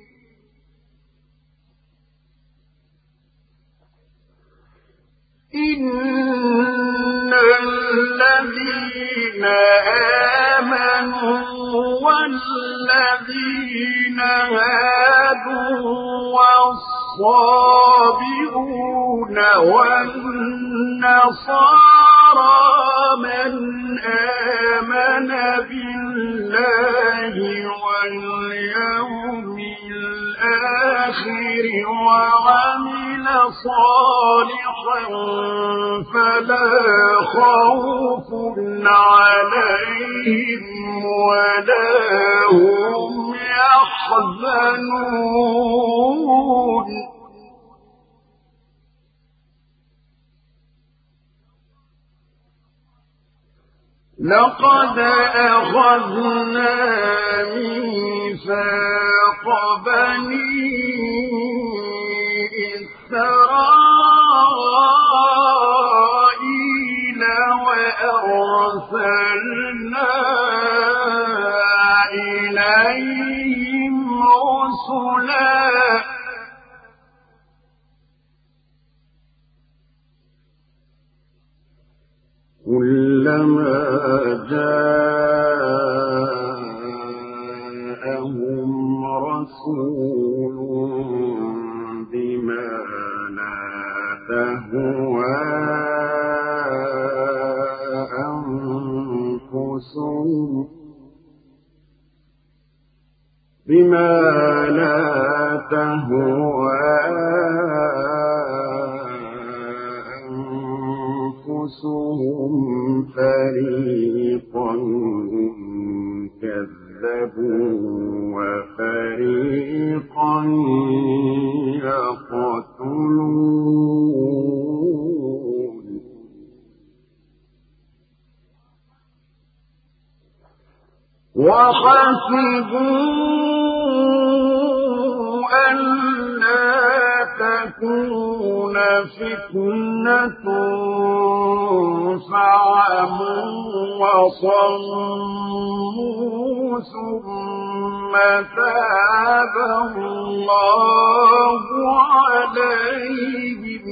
إن الذين آمنوا والذين هادوا والصابئون والنصارى من آمن بالله واليوم الآخر وعمل صالحا فلا خوف عليهم ولا هم يحزنون لقد أخذنا ميثاق بني إسرائيل وأرسلنا إليهم رسلا كلما جاءهم رسول بما لا تهوى أنفسهم فريقا كذبوا وفريقا يقتلون وحسبوا ألا تكون فتنة فعموا وصموا ثم تاب الله عليهم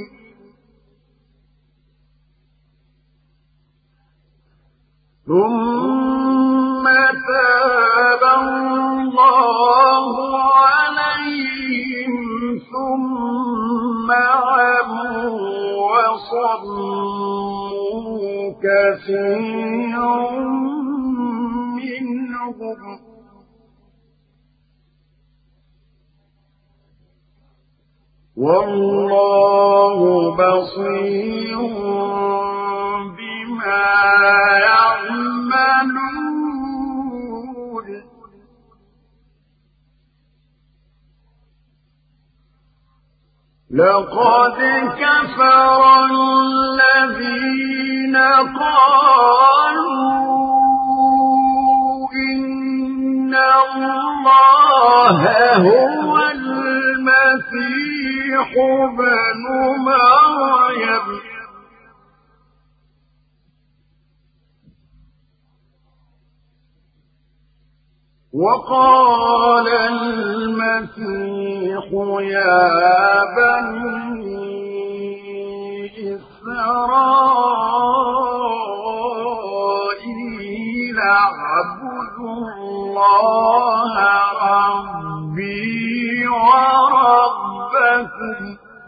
ثم تاب الله عليهم ثم عموا وصموا كثير منهم والله بصير بما يعملون لقد كفر الذين قالوا إن الله هو المسيح ابن مريم وقال المسيح يا بني إسرائيل اعبدوا الله ربي وربكم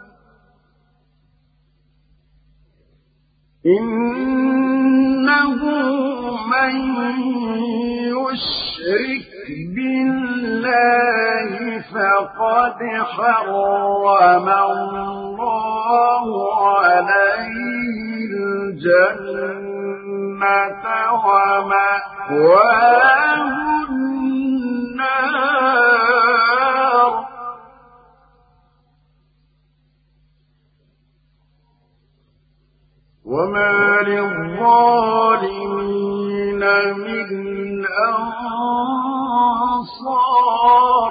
إنه من يشرك بالله فقد حرم الله عليه الجنة ومأواه النار وما للظالمين من أنصار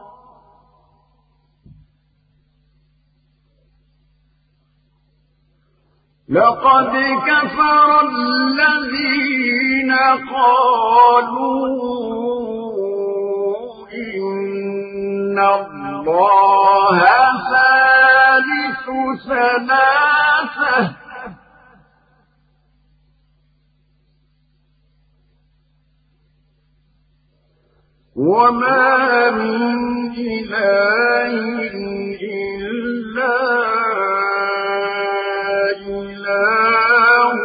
لقد كفر الذين قالوا إن الله ثالث ثلاثة وما من إله إلا إله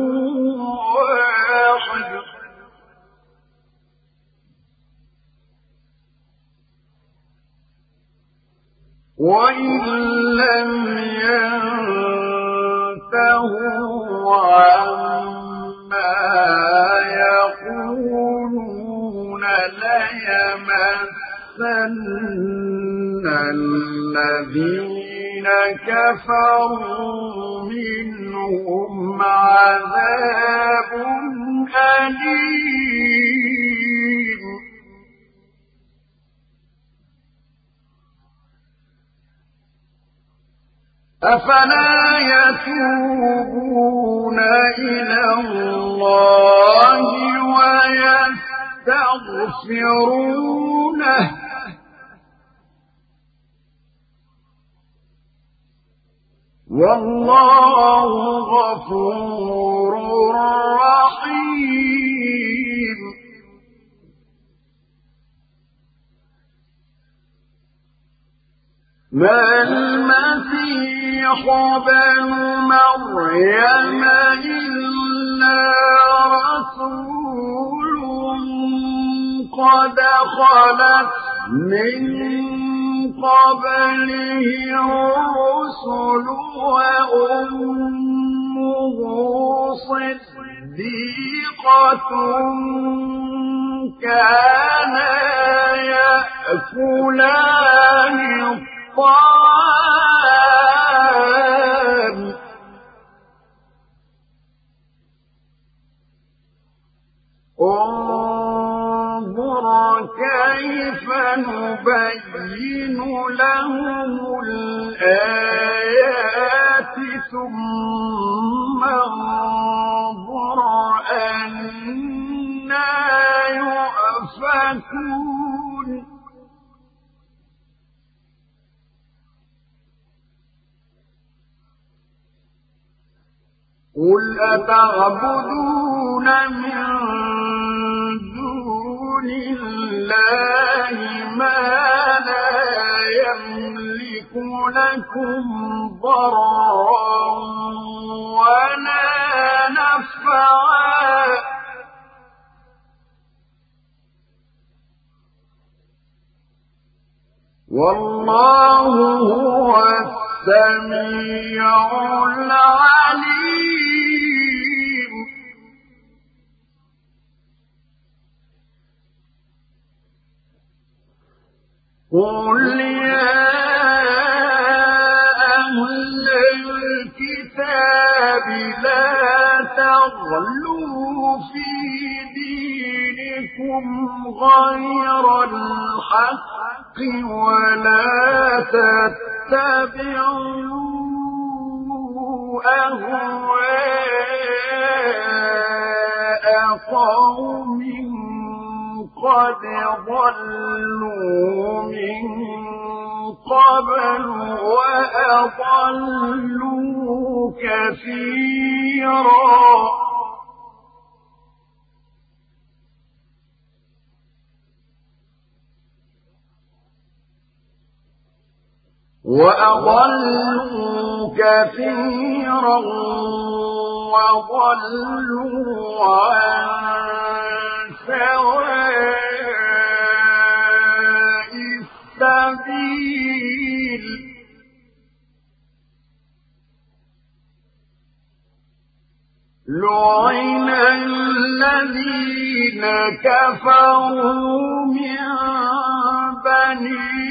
واحد وإن لم ينتهوا عما يقولون ليمسن الذين كفروا منهم عذاب أليم أفلا يتوبون إلى الله ويستغفرونه والله غفور رحيم ما المسيح ابن مريم إلا رسول قد خلت من قبله الرسل وأمه صديقة كانا يأكلان الطعام انظر كيف نبين لهم الآيات ثم انظر أنى يؤفكون قل أتعبدون من دون الله ما لا يملك لكم ضرا ولا نفعا والله هو السميع العليم قل يا أهل الكتاب لا تغلوا في دينكم غير الحق ولا تتبعوا أهواء قوم قد ضلوا من قبل وأضلوا كثيرا وأضلوا كثيرا وضلوا عن سواء السبيل لعن الذين كفروا من بني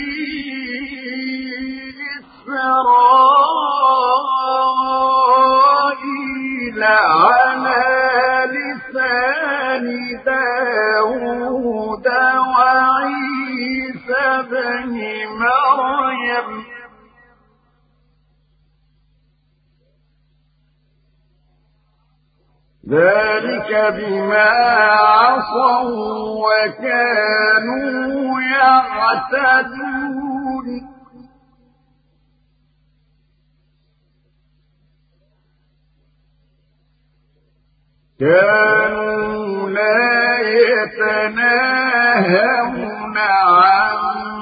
إسرائيل على لسان داود وعيسى بن مريم ذلك بما عصوا وكانوا يعتدون كانوا لا يتناهون عن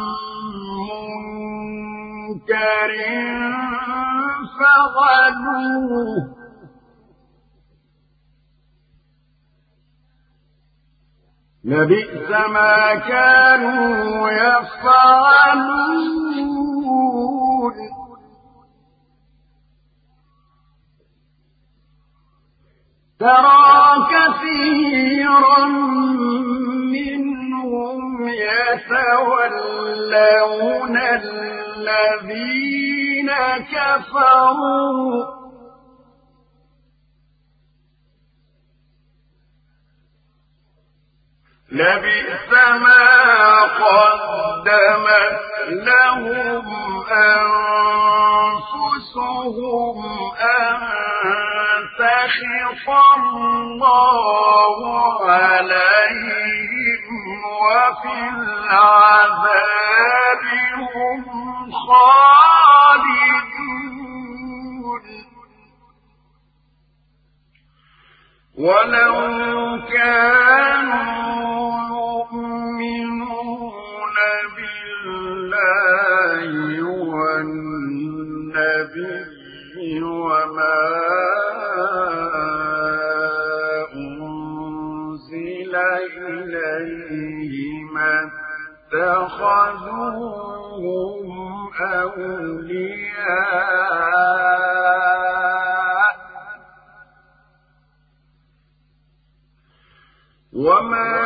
منكر فعلوه لبئس ما كانوا يفعلون ترى كثيرا منهم يتولون الذين كفروا لبئس ما قدمت لهم أنفسهم أن سخط الله عليهم وفي العذاب هم خالدون ولو كانوا يؤمنون بالله والنبي وما أنزل إليه ما اتخذوهم أولياء وما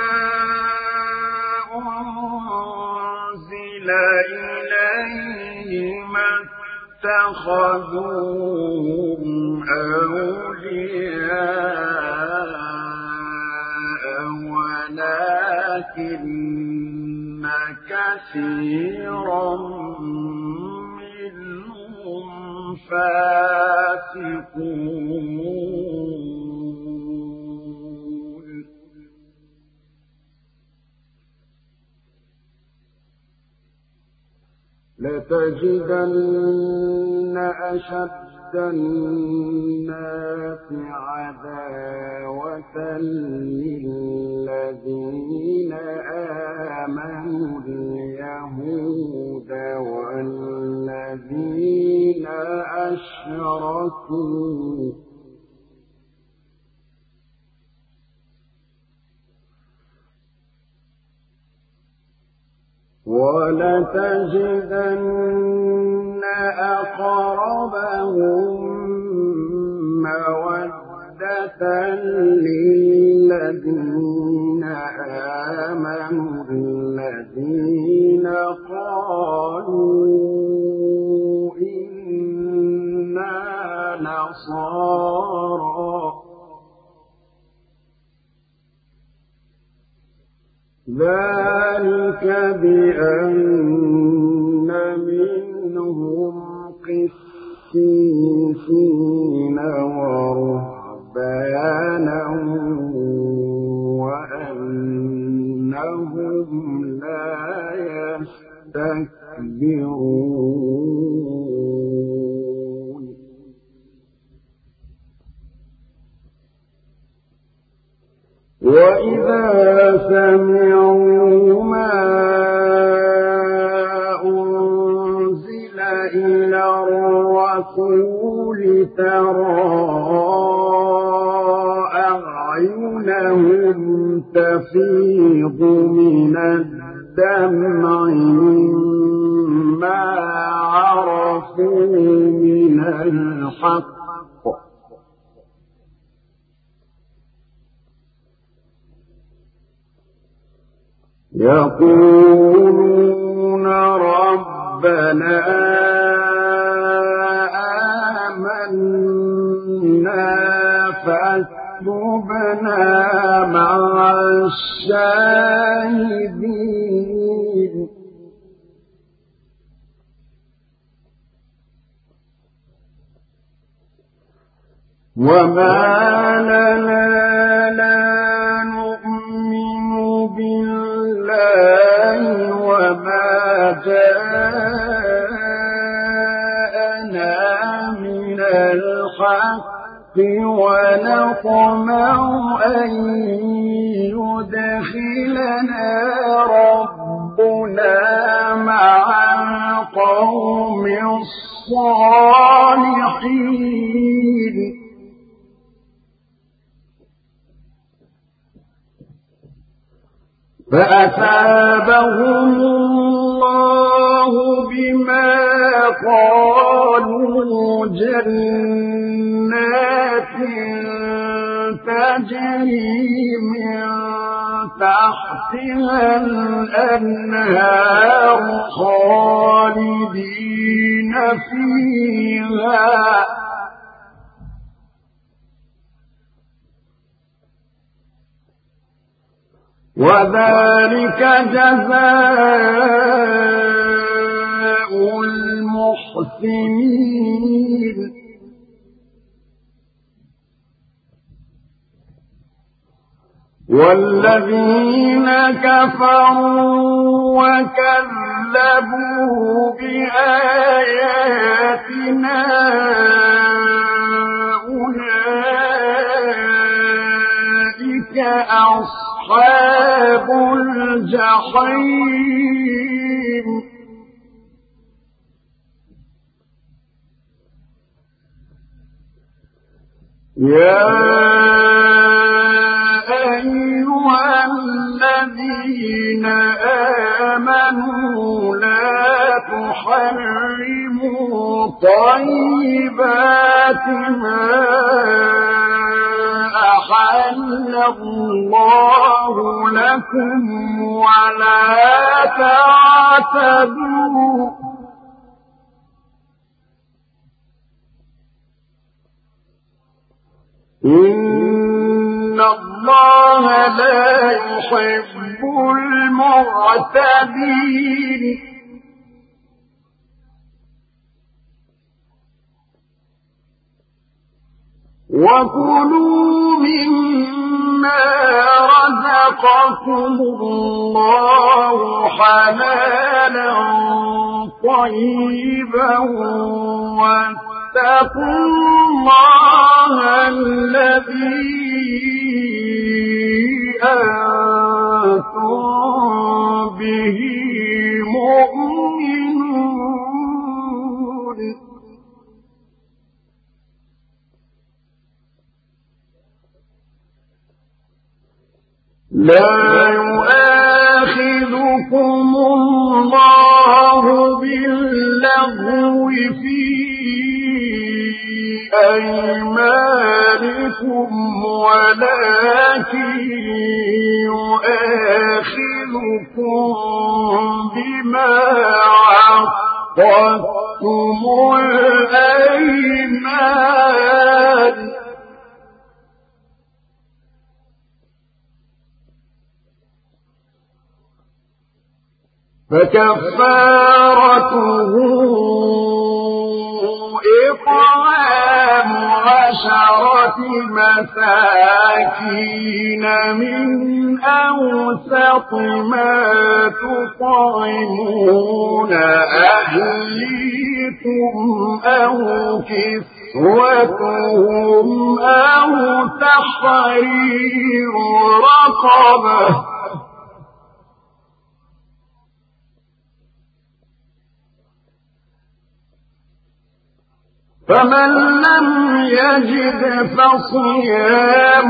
أنزل إليه ما اتخذوهم أولياء ولكن كثيرا منهم فاسقون لتجدن أشد الناس عداوة للذين آمنوا اليهود والذين أشركوا ولتجدن أقربهم مودة للذين آمنوا الذين قالوا إنا نصارى ذلك بأن منهم قسيسين ورهبانا وأنهم لا يستكبرون وإذا سمعوا ما أنزل إلى الرسول ترى أعينهم تفيض من الدمع مما عرفوا من الحق يقولون ربنا آمنا فاكتبنا مع الشاهدين وما لنا لا نؤمن بالله وما جاءنا من الحق ونطمع أن يدخلنا ربنا مع القوم الصالحين فأثابهم الله بما قالوا جنات تجري من تحتها الأنهار خالدين فيها وذلك جزاء المحسنين والذين كفروا وكذبوا بآياتنا أولئك أصحاب الجحيم يا أيها الذين آمنوا لا تحرموا طيبات ما أحل الله لكم ولا تعتدوا إن الله لا يحب المعتدين وكلوا مما رزقكم الله حلالا طيبا واتقوا الله الذي أنتم به مؤمنون لا يؤاخذكم الله باللغو في أيمانكم ولكن يؤاخذكم بما عقدتم الأيمان فكفارته إطعام 10 مساكين من أوسط ما تطعمون أهليكم أو كسوتهم كسوتهم أو تحرير رقبة فمن لم يجد فصيام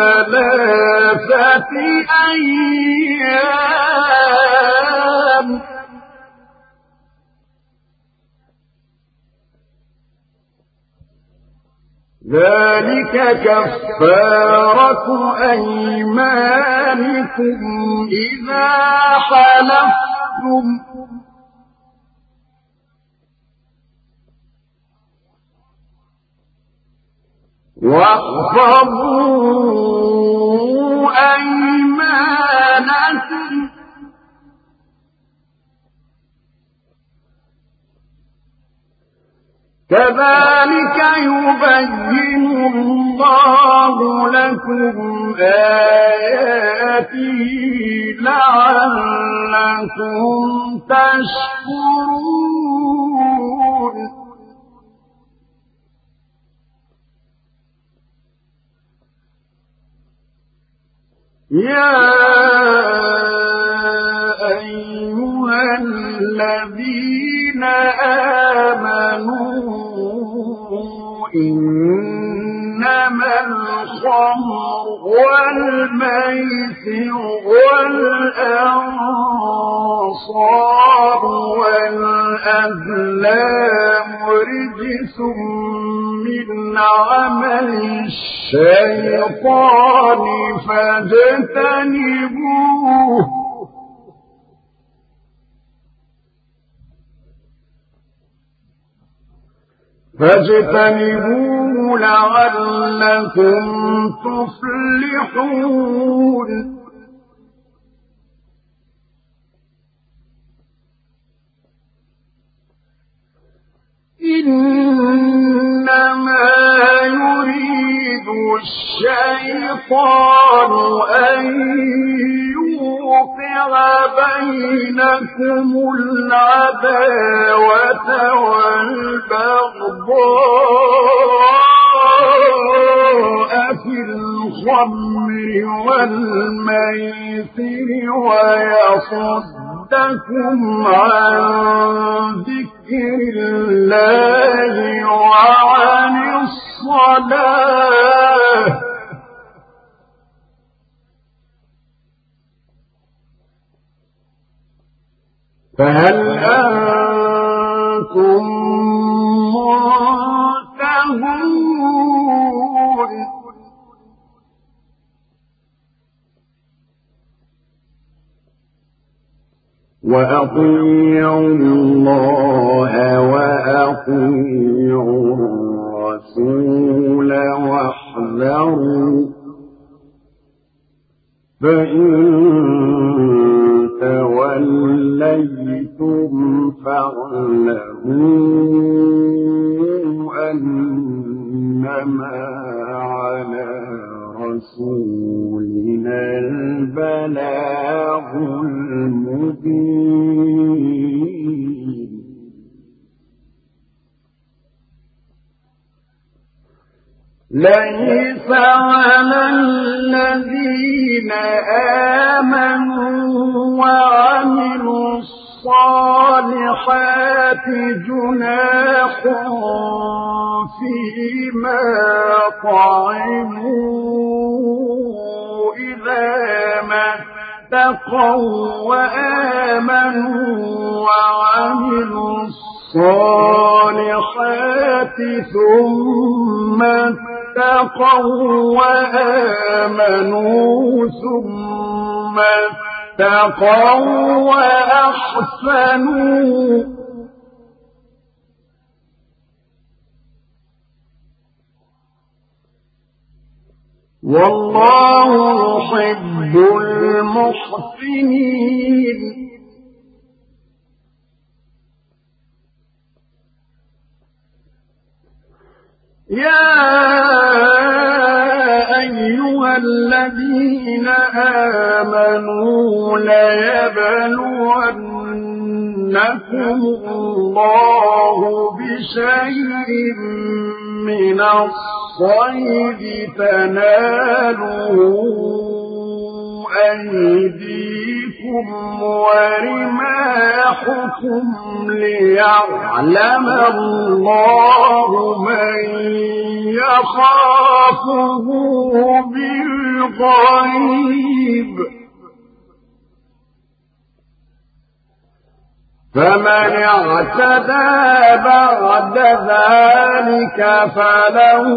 3 أيام ذلك كفارة أيمانكم إذا حلفتم واحفظوا أيمانكم كذلك يبين الله لكم آياته لعلكم تشكرون يا أيها الذين آمنوا إنما الخمر والميسر والأنصاب والأزلام رجس من عمل الشيطان فاجتنبوه لعلكم تفلحون إنما يريد الشيطان أن يوقع بينكم العداوة والبغضاء في الخمر والميسر ويصدكم عن ذكر الله وعن الصلاة فهل أنتم منتهون وأطيعوا الله وأطيعوا الرسول واحذروا فإن توليتم فاعلموا أنما على رسولنا البلاغ المبين ليس على الذين آمنوا وعملوا الصالحات جناح فيما طعموا إذا ما اتقوا وآمنوا وعملوا الصالحات ثم اتقوا وآمنوا ثم اتقوا وأحسنوا والله يحب المحسنين يا أيها الذين آمنوا ليبلونكم الله بشيء من الصيد تناله أيديكم ورماحكم ليعلم الله من يخافه بالغيب فمن اعتدى بعد ذلك فله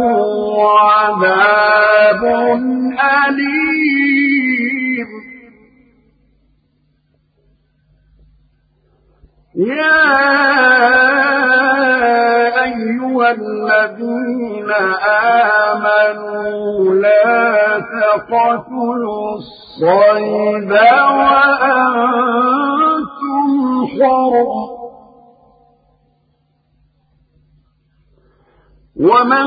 عذاب أليم يا أيها الذين آمنوا لا تقتلوا الصيد وأنتم حرم ومن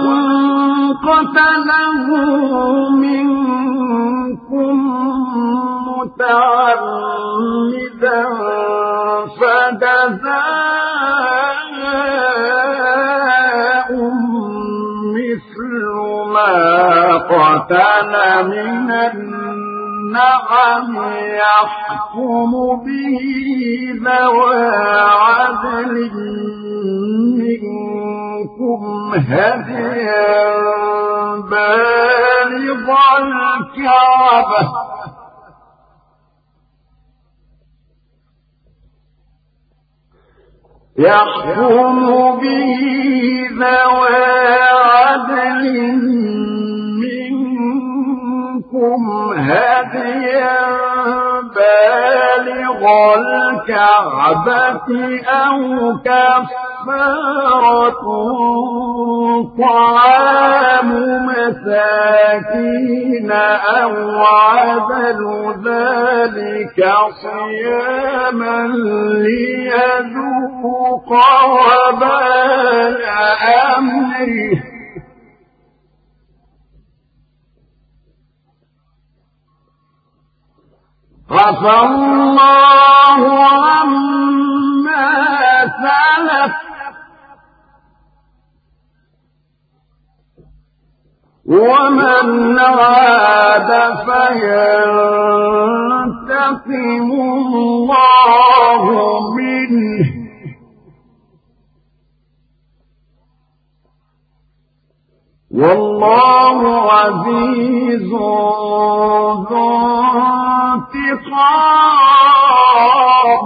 قتله منكم متعمدا فجزاء مثل ما قتل من النعم يحكم به ذوى عدل منكم هديا بالغ الكعبة يحكم به ذوى عدل منكم هديا بالغ الكعبة أو كفارة طعام مساكين أو عدل ذلك صياما ليذوق وبال أمره عفى الله عما سلف ومن عاد فينتقم الله منه والله عزيز ذو انتقام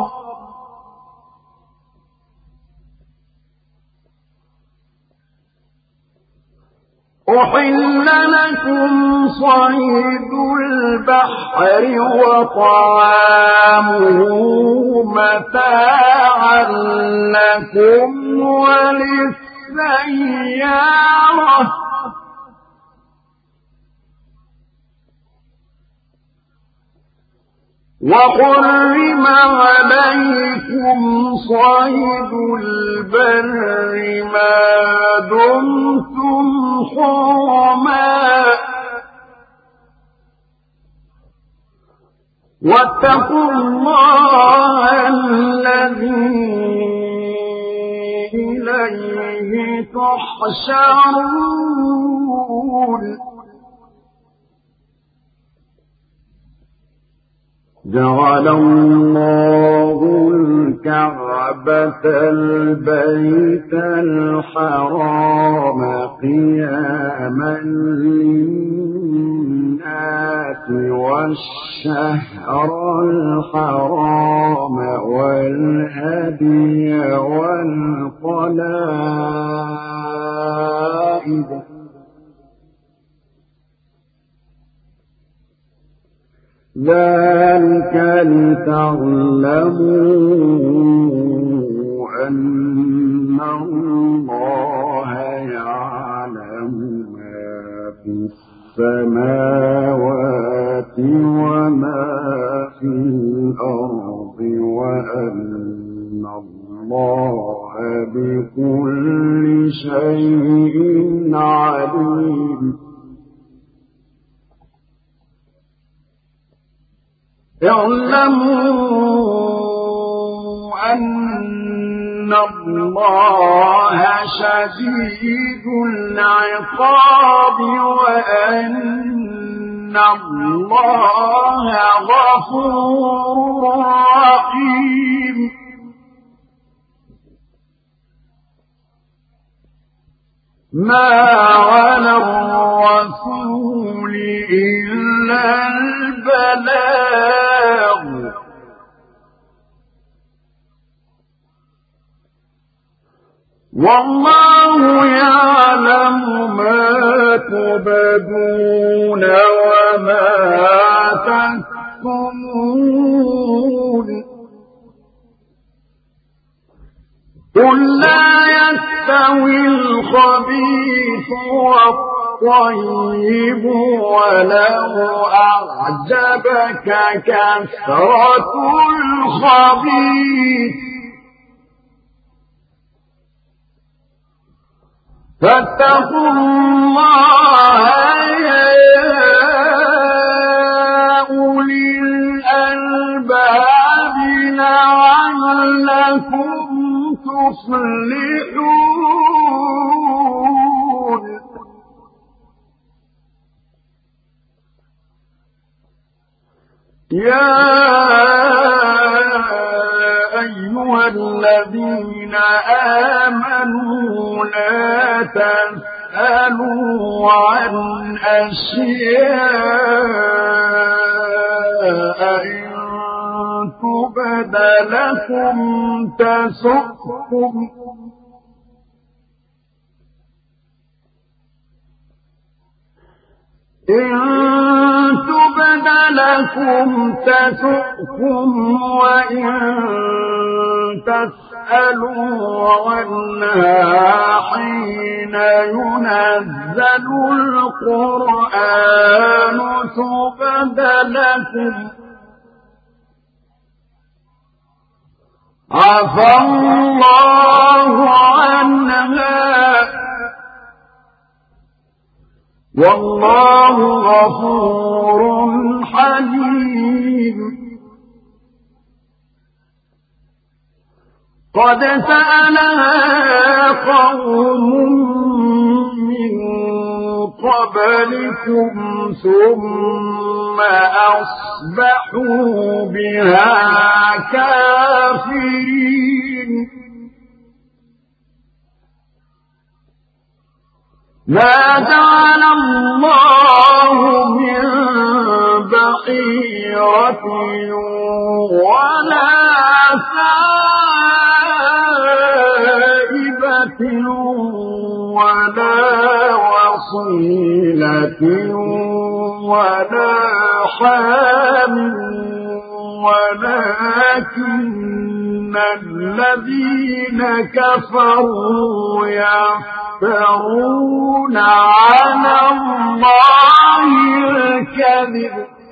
أحل لكم صيد البحر وطعامه متاعا لكم وللسيارة وحرم عليكم صيد البر ما دمتم حرما واتقوا الله الذي إليه تحشرون جعل الله الكعبة البيت الحرام قياما للناس والشهر الحرام والهدي والقلائد ذلك لتعلموا أن الله يعلم ما في السماوات وما في الأرض وأن الله بكل شيء عليم اعلموا أن الله شديد العقاب وأن الله غفور رحيم ما على الرسول إلا البلاغ والله يعلم ما تبدون وما تكتمون قل لا يستوي الخبيث والطيب ولو أعجبك كثرة الخبيث فاتقوا الله يا أولي الألباب لعلكم تفلحون يا أيها الذين آمنوا لا تسألوا عن أشياء إن تبد لكم تسؤكم إن تبد لكم تسؤكم وإن تسألوا عنها حين ينزل القرآن تبد لكم عفى الله عنها والله غفور حليم قد سألها قوم من قبلكم ثم أصبحوا بها كافرين ما جعل الله من بحيرة ولا سائبة ولا وصيلة ولا حام ولكن الذين كفروا يفترون على الله الكذب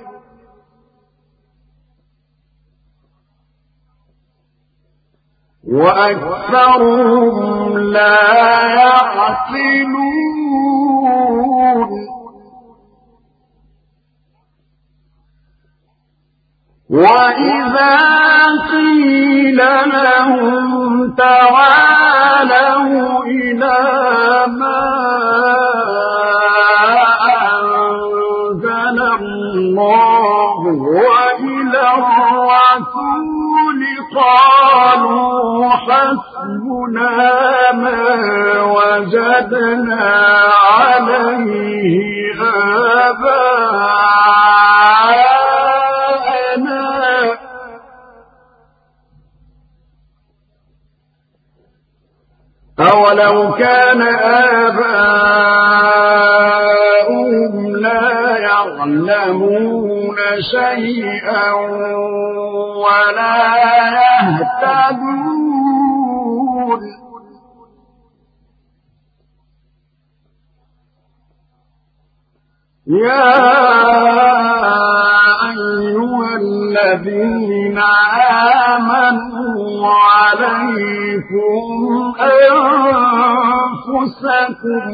وأكثرهم لا يعقلون وإذا قيل لهم تعالوا إلى ما أنزل الله وإلى الرسول قالوا حسبنا ما وجدنا عليه آباءنا أولو كان آباؤهم لا يعلمون شيئا ولا يهتدون يا أيها الذين آمنوا عليكم أنفسكم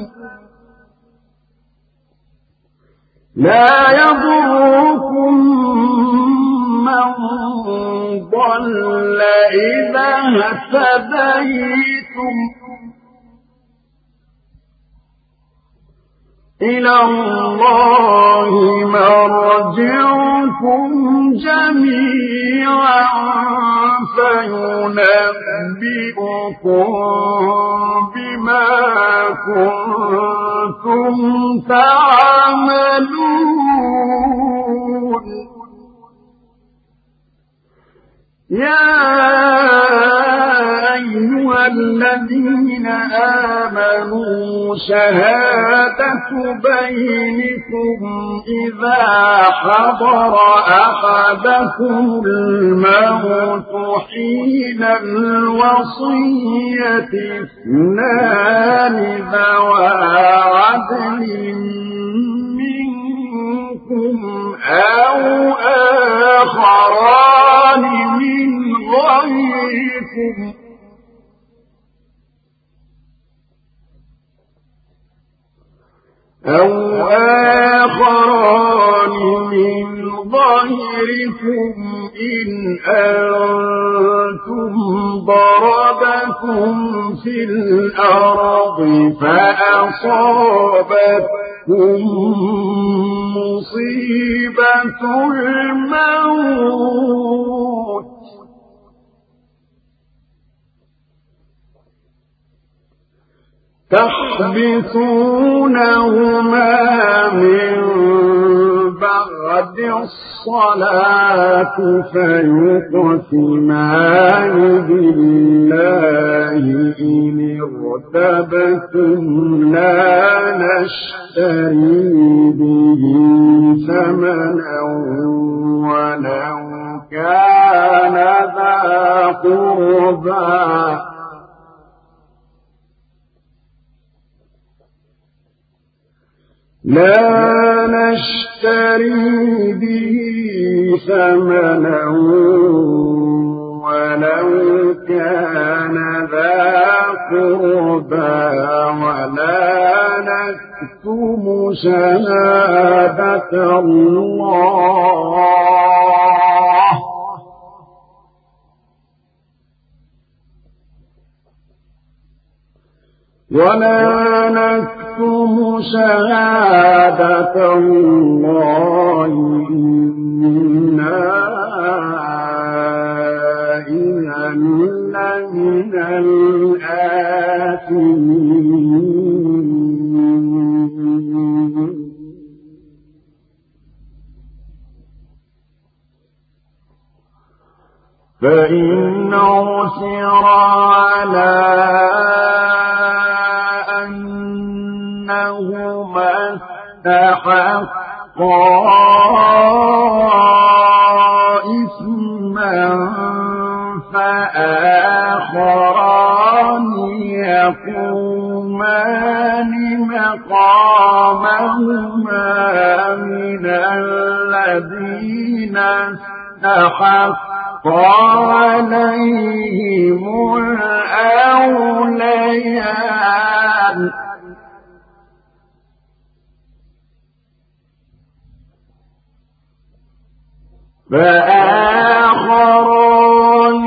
لا يضركم من ضل إذا اهتديتم إلى الله مرجعكم جميعا فينبئكم بما كنتم تعملون يا أيها الذين آمنوا شهادة بينكم إذا حضر أحدكم الموت حين الوصية اثنان ذوى عدل منكم أو آخران من غيركم إن أنتم ضربتم في الأرض فأصابتكم مصيبة الموت تحبسونهما من بعد الصلاة فيقسمان بالله إن ارتبتم لا نشتري به ثمنا ولو كان ذا قربى لا نشتري به ثمنا ولو كان ذا قربى ولا نكتم شهادة الله شهادة الله إنا إذا لمن الآثمين فإن عثر على أنهما استحقا إثما فآخران يقومان مقامهما من الذين استحق عليهم الأوليان فآخران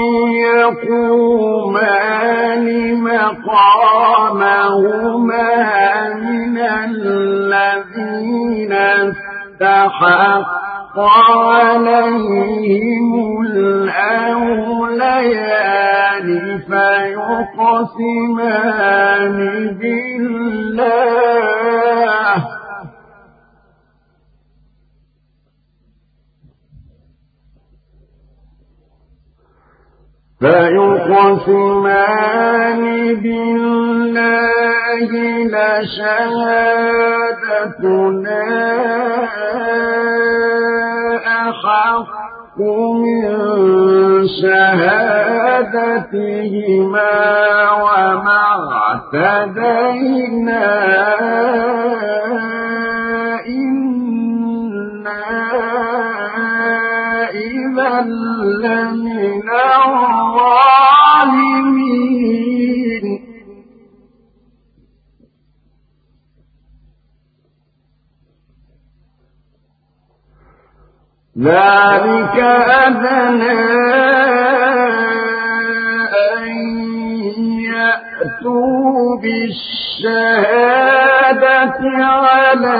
يقومان مقامهما من الذين استحق عليهم الأوليان فيقسمان بالله لشهادتنا أحق من شهادتهما وما اعتدينا إنا إذا لمن الظالمين ذلك أدنى الشهادة على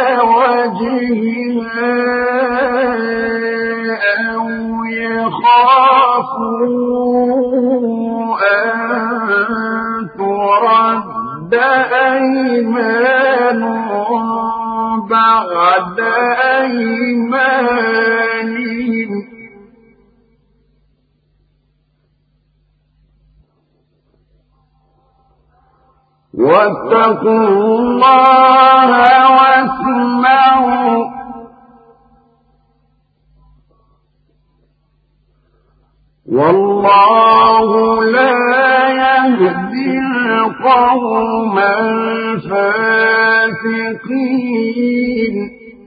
وجهها أو يخافوا أن ترد أيمان بعد أيمانهم واتقوا الله واسمعوا والله لا يهدي القوم الفاسقين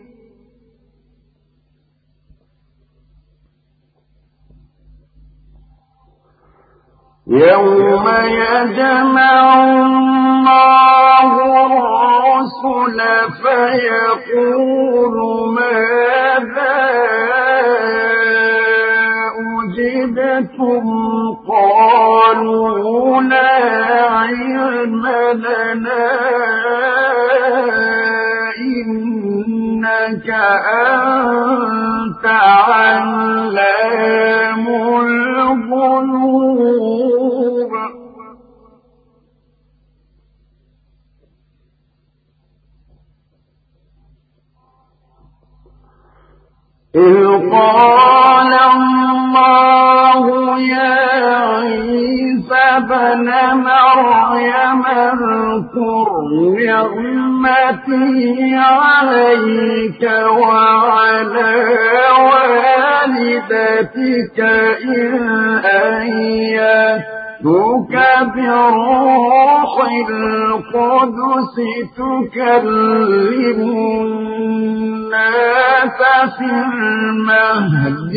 يوم يجمع الله الرسل فيقول ماذا أجبتم قالوا لا علم لنا إنك أنت علام الغيوب إذ قال الله يا عيسى ابن مريم اذكر نعمتي عليك وعلى والدتك إذ أيدتك بروح القدس تكلم الناس في المهد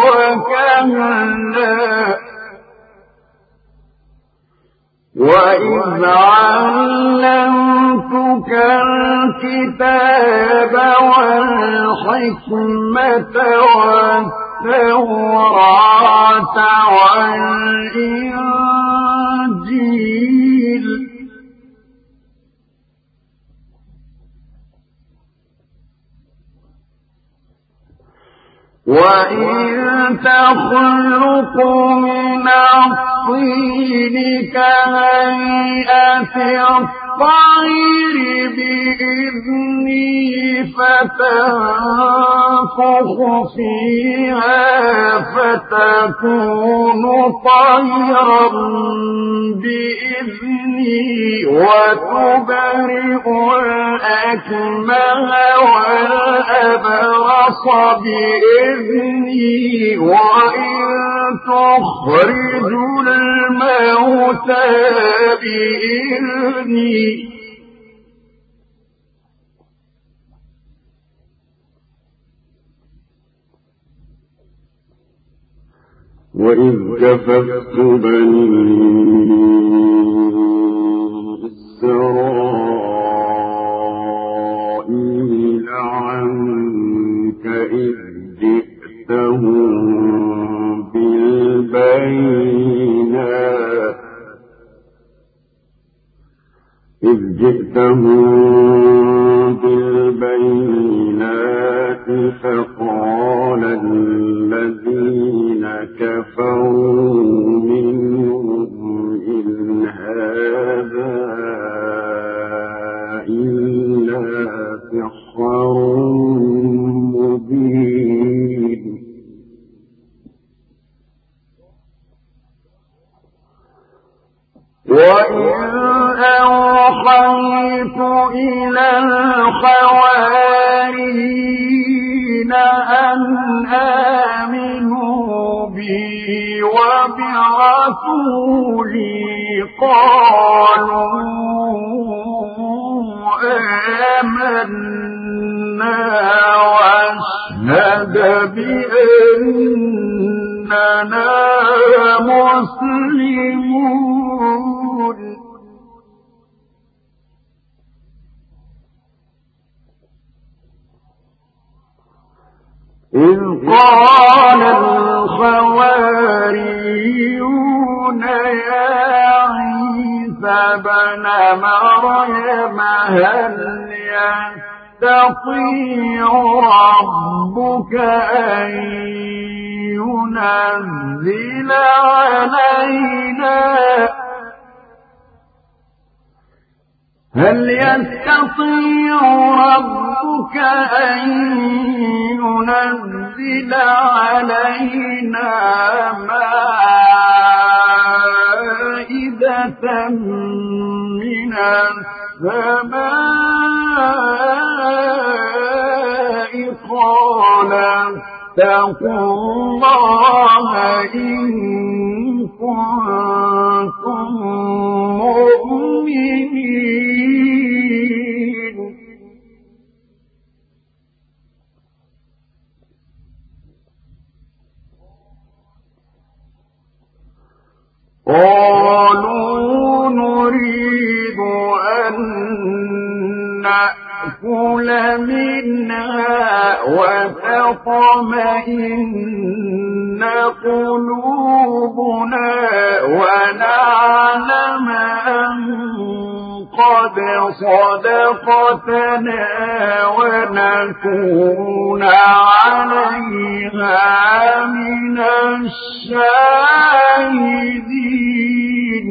وكهلا وإذ علمتك الكتاب والحكمة والتوراة والإنجيل وإن تخلق من الطين كهيئة الطير بإذني فتنفخ فيها فتكون طيرا بإذني وتبرئ الأكمه والأبرص بإذني وإن تخرج الموتى بإذني وإذ كففت بني إسرائيل عنك إذ جئتهم بالبينات فقال الذين كفروا منهم إن هذا إلا سحر مبين وإن أوحيت إلى الحواريين أن آمنوا بي وبرسولي قالوا آمنا واشهد بأننا مسلمون إذ قال الحواريون يا عيسى ابن مريم هل يستطيع ربك أن ينزل علينا مائدة من السماء قال اتقوا الله إن كنتم مؤمنين قالوا نريد أن نأكل منها وتطمئن قلوبنا ونعلم أن قد صدقتنا ونكون عليها من الشاهدين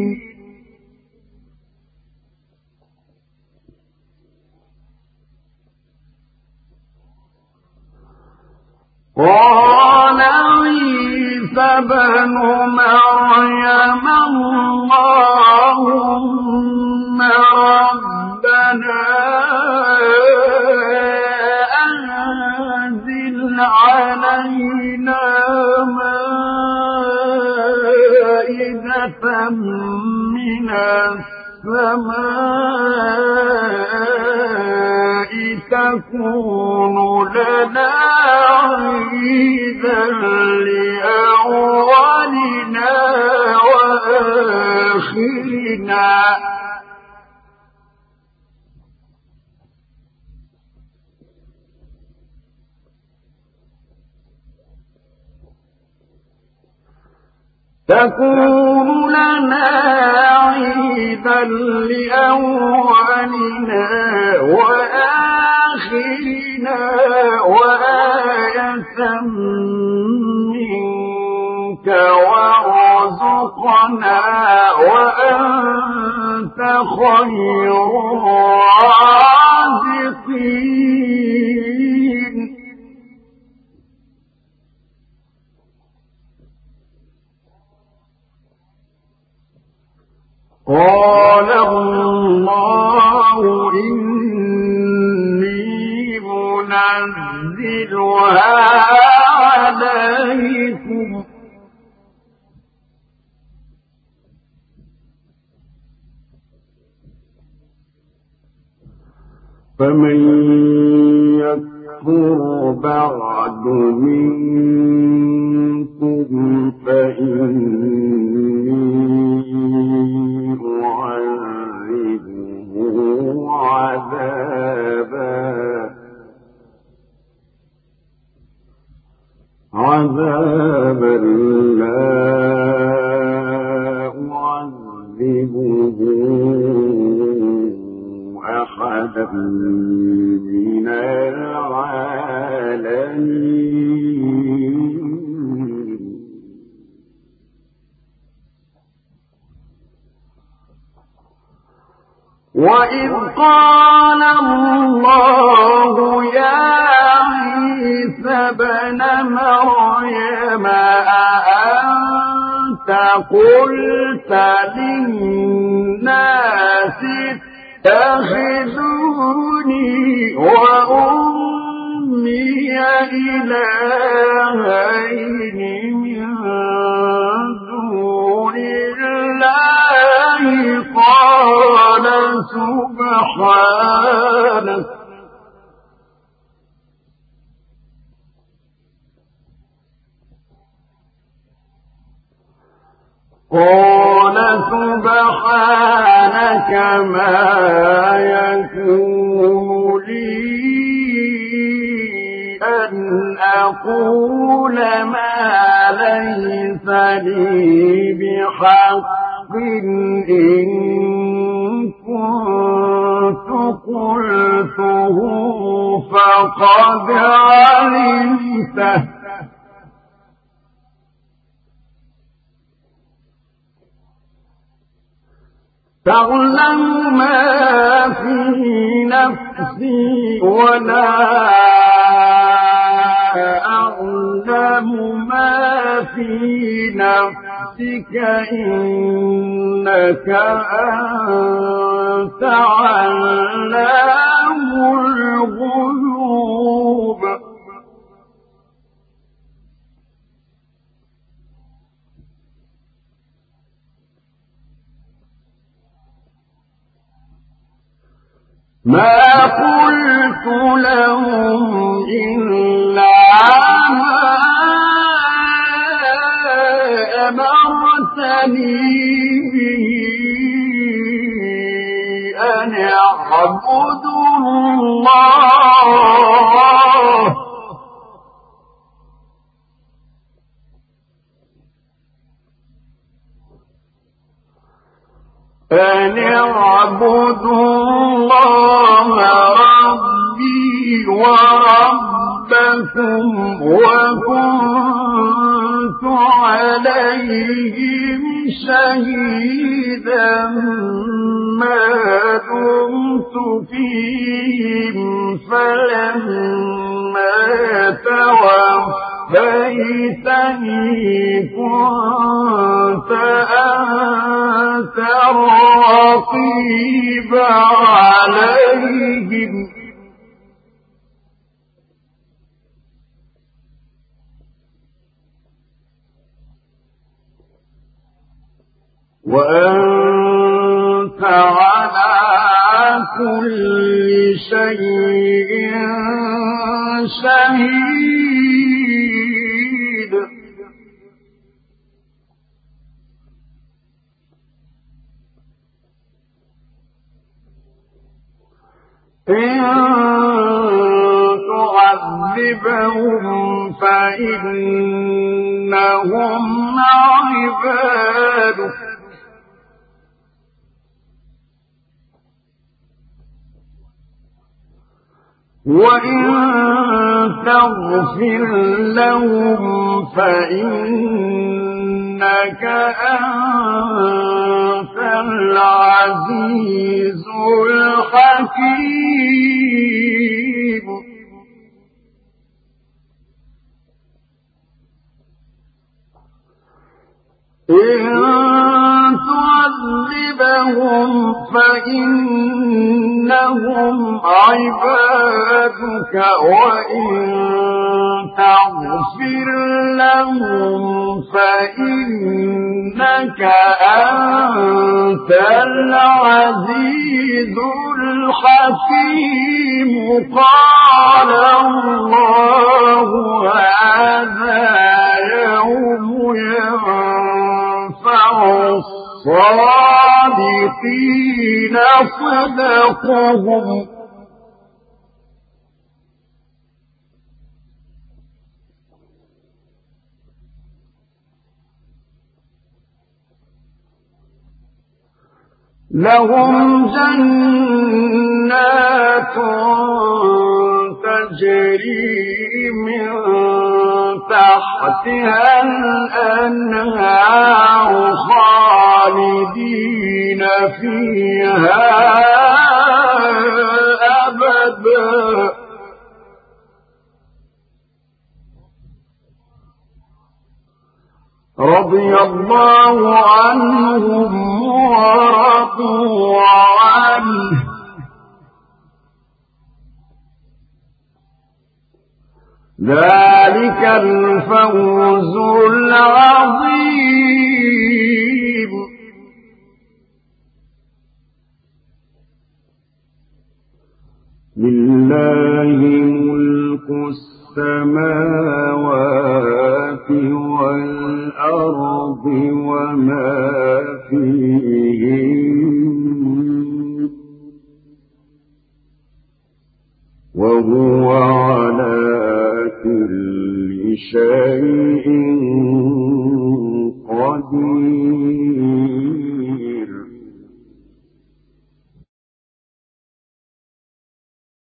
قال عيسى ابن مريم اللهم ربنا أنزل علينا مائدة من السماء تكون لنا عيدا لأولنا وآخرنا تكون لنا عيدا لأولنا وآخرنا وآية منك وارزقنا وأنت خير الرازقين قال الله إني منزلها عليكم فمن يكفر بعد منكم فإني أعذبه عذابا لا أعذبه أحدا من العالمين وإذ قال الله يا عيسى ابن مريم أأنت قلت للناس اتخذوني وأمي إلهين من دون الله قال سبحانك ما يكون لي أن أقول ما ليس لي بحق إن كنت قلته فقد علمته تعلم ما في نفسي ولا أعلم ما في نفسك إنك أنت علام الغيوب ما قلت لهم إلا ما أمرتني به أن اعبدوا الله أن اعبدوا الله ربي وربكم وكنت عليهم شهيدا ما دمت فيهم فلما توفيتني كنت أنت الرقيب عليهم وأنت على كل شيء شهيد إن تعذبهم فإنهم عبادك وإن تغفر لهم فإنك أنت العزيز الحكيم إن تعذبهم فإنهم عبادك وإن تغفر لهم فإنك أنت العزيز الحكيم قال الله هذا يوم ينفع الصادقين صدقهم لهم جنات تجري من تحتها الأنهار خالدين فيها أبدا رضي الله عنهم ورضوا عنه ذلك الفوز العظيم لله ملك السماوات والأرض وما فيهن وهو على كل شيء